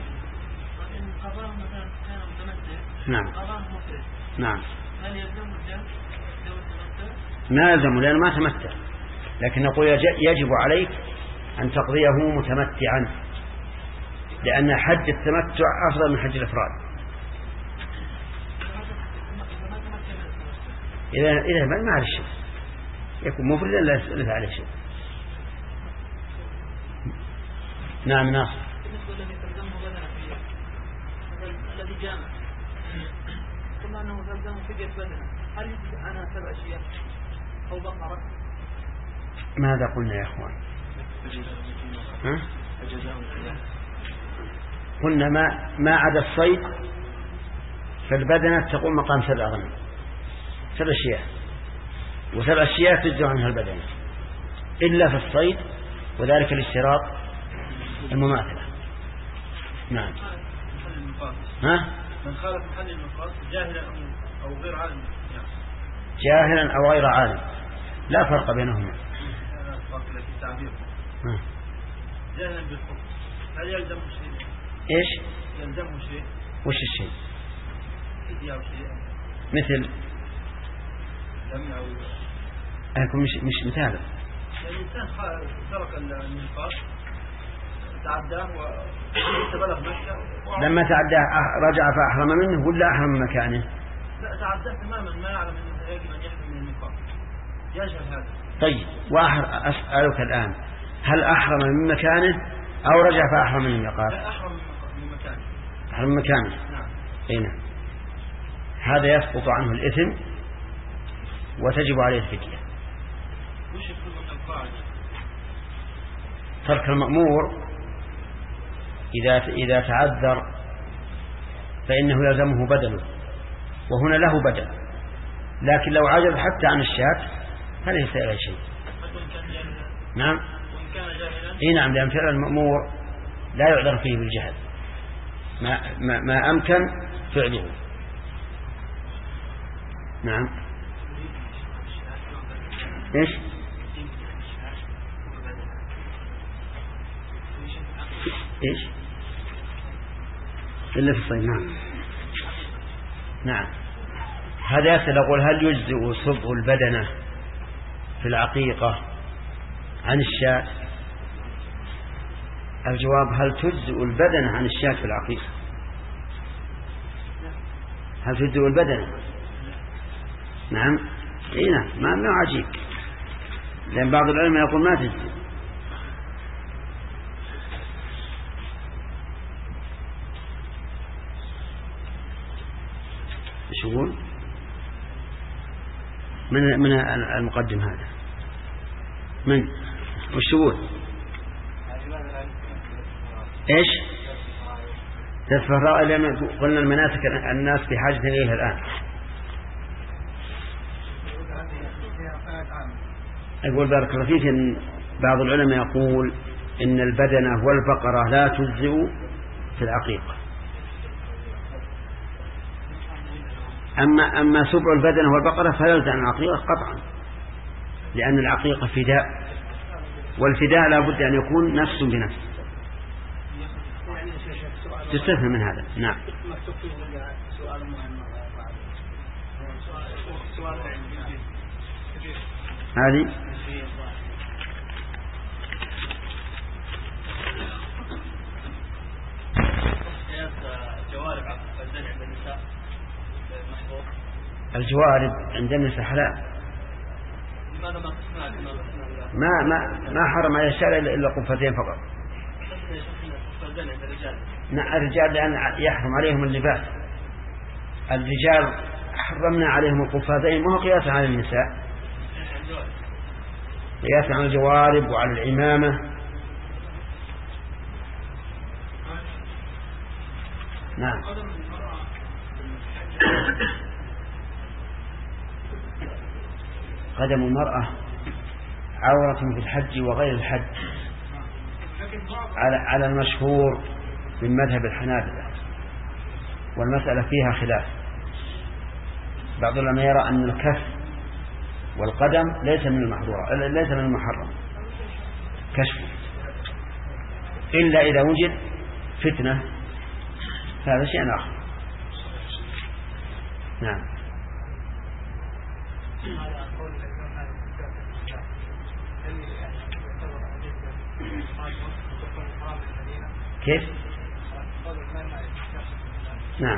نعم. نعم. ما يلزم لأنه ما تمتع، لكن نقول يجب عليك أن تقضيه متمتعا، لأن حج التمتع أفضل من حج الإفراد. إذا إذا ما عليه شيء يكون مفردا لا يسأل عليه شيء. نعم. ناصر. الذي جامع ثم أنه تلزم فدية بدنه، هل يجب عنها سبع أشياء أو بقرة؟ ماذا قلنا يا أخوان؟ ها؟ قلنا ما ما عدا الصيد فالبدنة تقوم مقام سبع غنم، سبع أشياء، وسبع أشياء تجزع عنها البدنة إلا في الصيد، وذلك الاشتراط المماثلة. نعم. ها؟ من خالف محل المقاص جاهلا أو غير عالم. جاهلا أو غير عالم لا فرق بينهما. جاهلا بالحكم هل يلزم شيء؟ إيش؟ يلزم شيء. وش الشيء؟ فدية أو شيء مثل دم أو أكون مش مش متابع. الإنسان ترك الميقات تعداه وتبلغ مكة لما تعداه رجع فأحرم منه ولا أحرم من مكانه؟ لا تعداه تماما ما يعلم أنه يجب أن يحرم من الميقات، يجهل هذا. طيب وأسألك الآن هل أحرم من مكانه أو رجع فأحرم من الميقات؟ لا أحرم من مكانه. أحرم من مكانه. نعم. أي نعم. هذا يسقط عنه الإثم وتجب عليه الفدية. وش يكون من القاعدة؟ ترك المأمور إذا إذا تعذر فإنه يلزمه بدله، وهنا له بدل، لكن لو عجز حتى عن الشاة فليس له شيء. نعم. إيه نعم، لأن فعل المأمور لا يعذر فيه بالجهل، ما, ما, ما أمكن فعله. نعم. إيش؟ إيش؟ إلا في الصيد. نعم. نعم. هذا يسأل يقول هل يجزئ صبغ البدنة في العقيقة عن الشاة؟ الجواب هل تجزئ البدنة عن الشاة في العقيقة؟ هل تجزئ البدنة؟ نعم. إيه نعم. ما ما عجيب، لأن بعض العلماء يقول ما تجزئ. ايش يقول؟ من من المقدم هذا؟ من وش يقول؟ ايش؟ تفرع لما قلنا المناسك الناس بحاجة إليها الآن. أقول بارك الله فيك إن بعض العلماء يقول إن البدنة والبقرة لا تجزئ في العقيقة، أما أما سبع البدنة والبقرة فيلزم العقيقة قطعا، لأن العقيقة فداء والفداء لا بد أن يكون نفس بنفس. تستثنى من هذا. نعم. سؤال مهم سؤال هذه الجوارب عند النساء حلال. ما ما ما حرم على الشارع إلا قفتين فقط. الرجال لأن يحرم عليهم اللباس. الرجال حرمنا عليهم القفازين ما هو قياسا على النساء، قياسا على الجوارب وعلى العمامة. نعم. قدم المرأة عورة في الحج وغير الحج على على المشهور من مذهب الحنابلة، والمسألة فيها خلاف. بعض العلماء يرى أن الكف والقدم ليس من المحظورة، ليس من المحرم كشفه، إلا إذا وجد فتنة، هذا شيء آخر. نعم. كيف؟ نعم.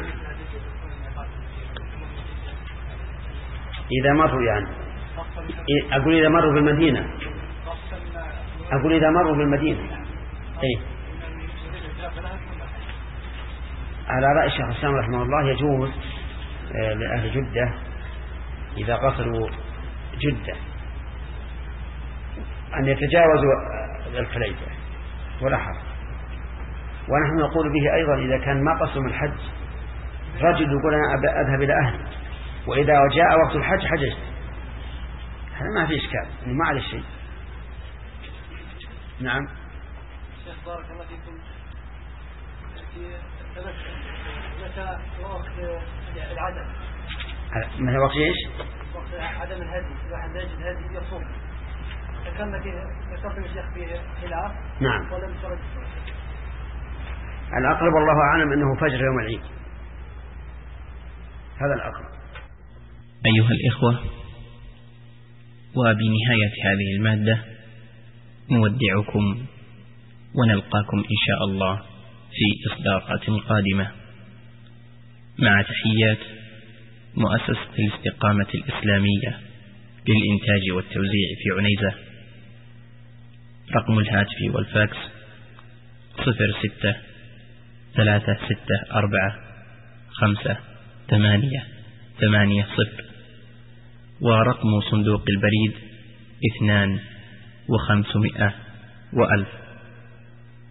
إذا مروا يعني أقول إذا مروا بالمدينة أقول إذا مروا بالمدينة إيه؟ على رأي الشيخ الإسلام رحمه الله يجوز لأهل جدة إذا قصروا جدة أن يتجاوزوا الحليفة ولا حرج. ونحن نقول به أيضا إذا كان ما قصر من الحج، رجل يقول أنا أذهب إلى أهلي وإذا جاء وقت الحج حججت، هذا ما في إشكال، يعني ما عليه شيء. نعم. شيخ بارك الله فيكم، متى وقت العدم؟ متى وقت إيش؟ وقت عدم الهدي، إذا حد يجد الهدي يصوم. ذكرنا فيه ذكرنا الشيخ فيه خلاف. نعم. ولم ترد. الأقرب والله أعلم أنه فجر يوم العيد، هذا الأقرب. أيها الإخوة، وبنهاية هذه المادة نودعكم ونلقاكم إن شاء الله في إصدارات قادمة، مع تحيات مؤسسة الاستقامة الإسلامية للإنتاج والتوزيع في عنيزة. رقم الهاتف والفاكس صفر ستة ثلاثة ستة أربعة خمسة ثمانية ثمانية صفر، ورقم صندوق البريد اثنان وخمسمائة وألف.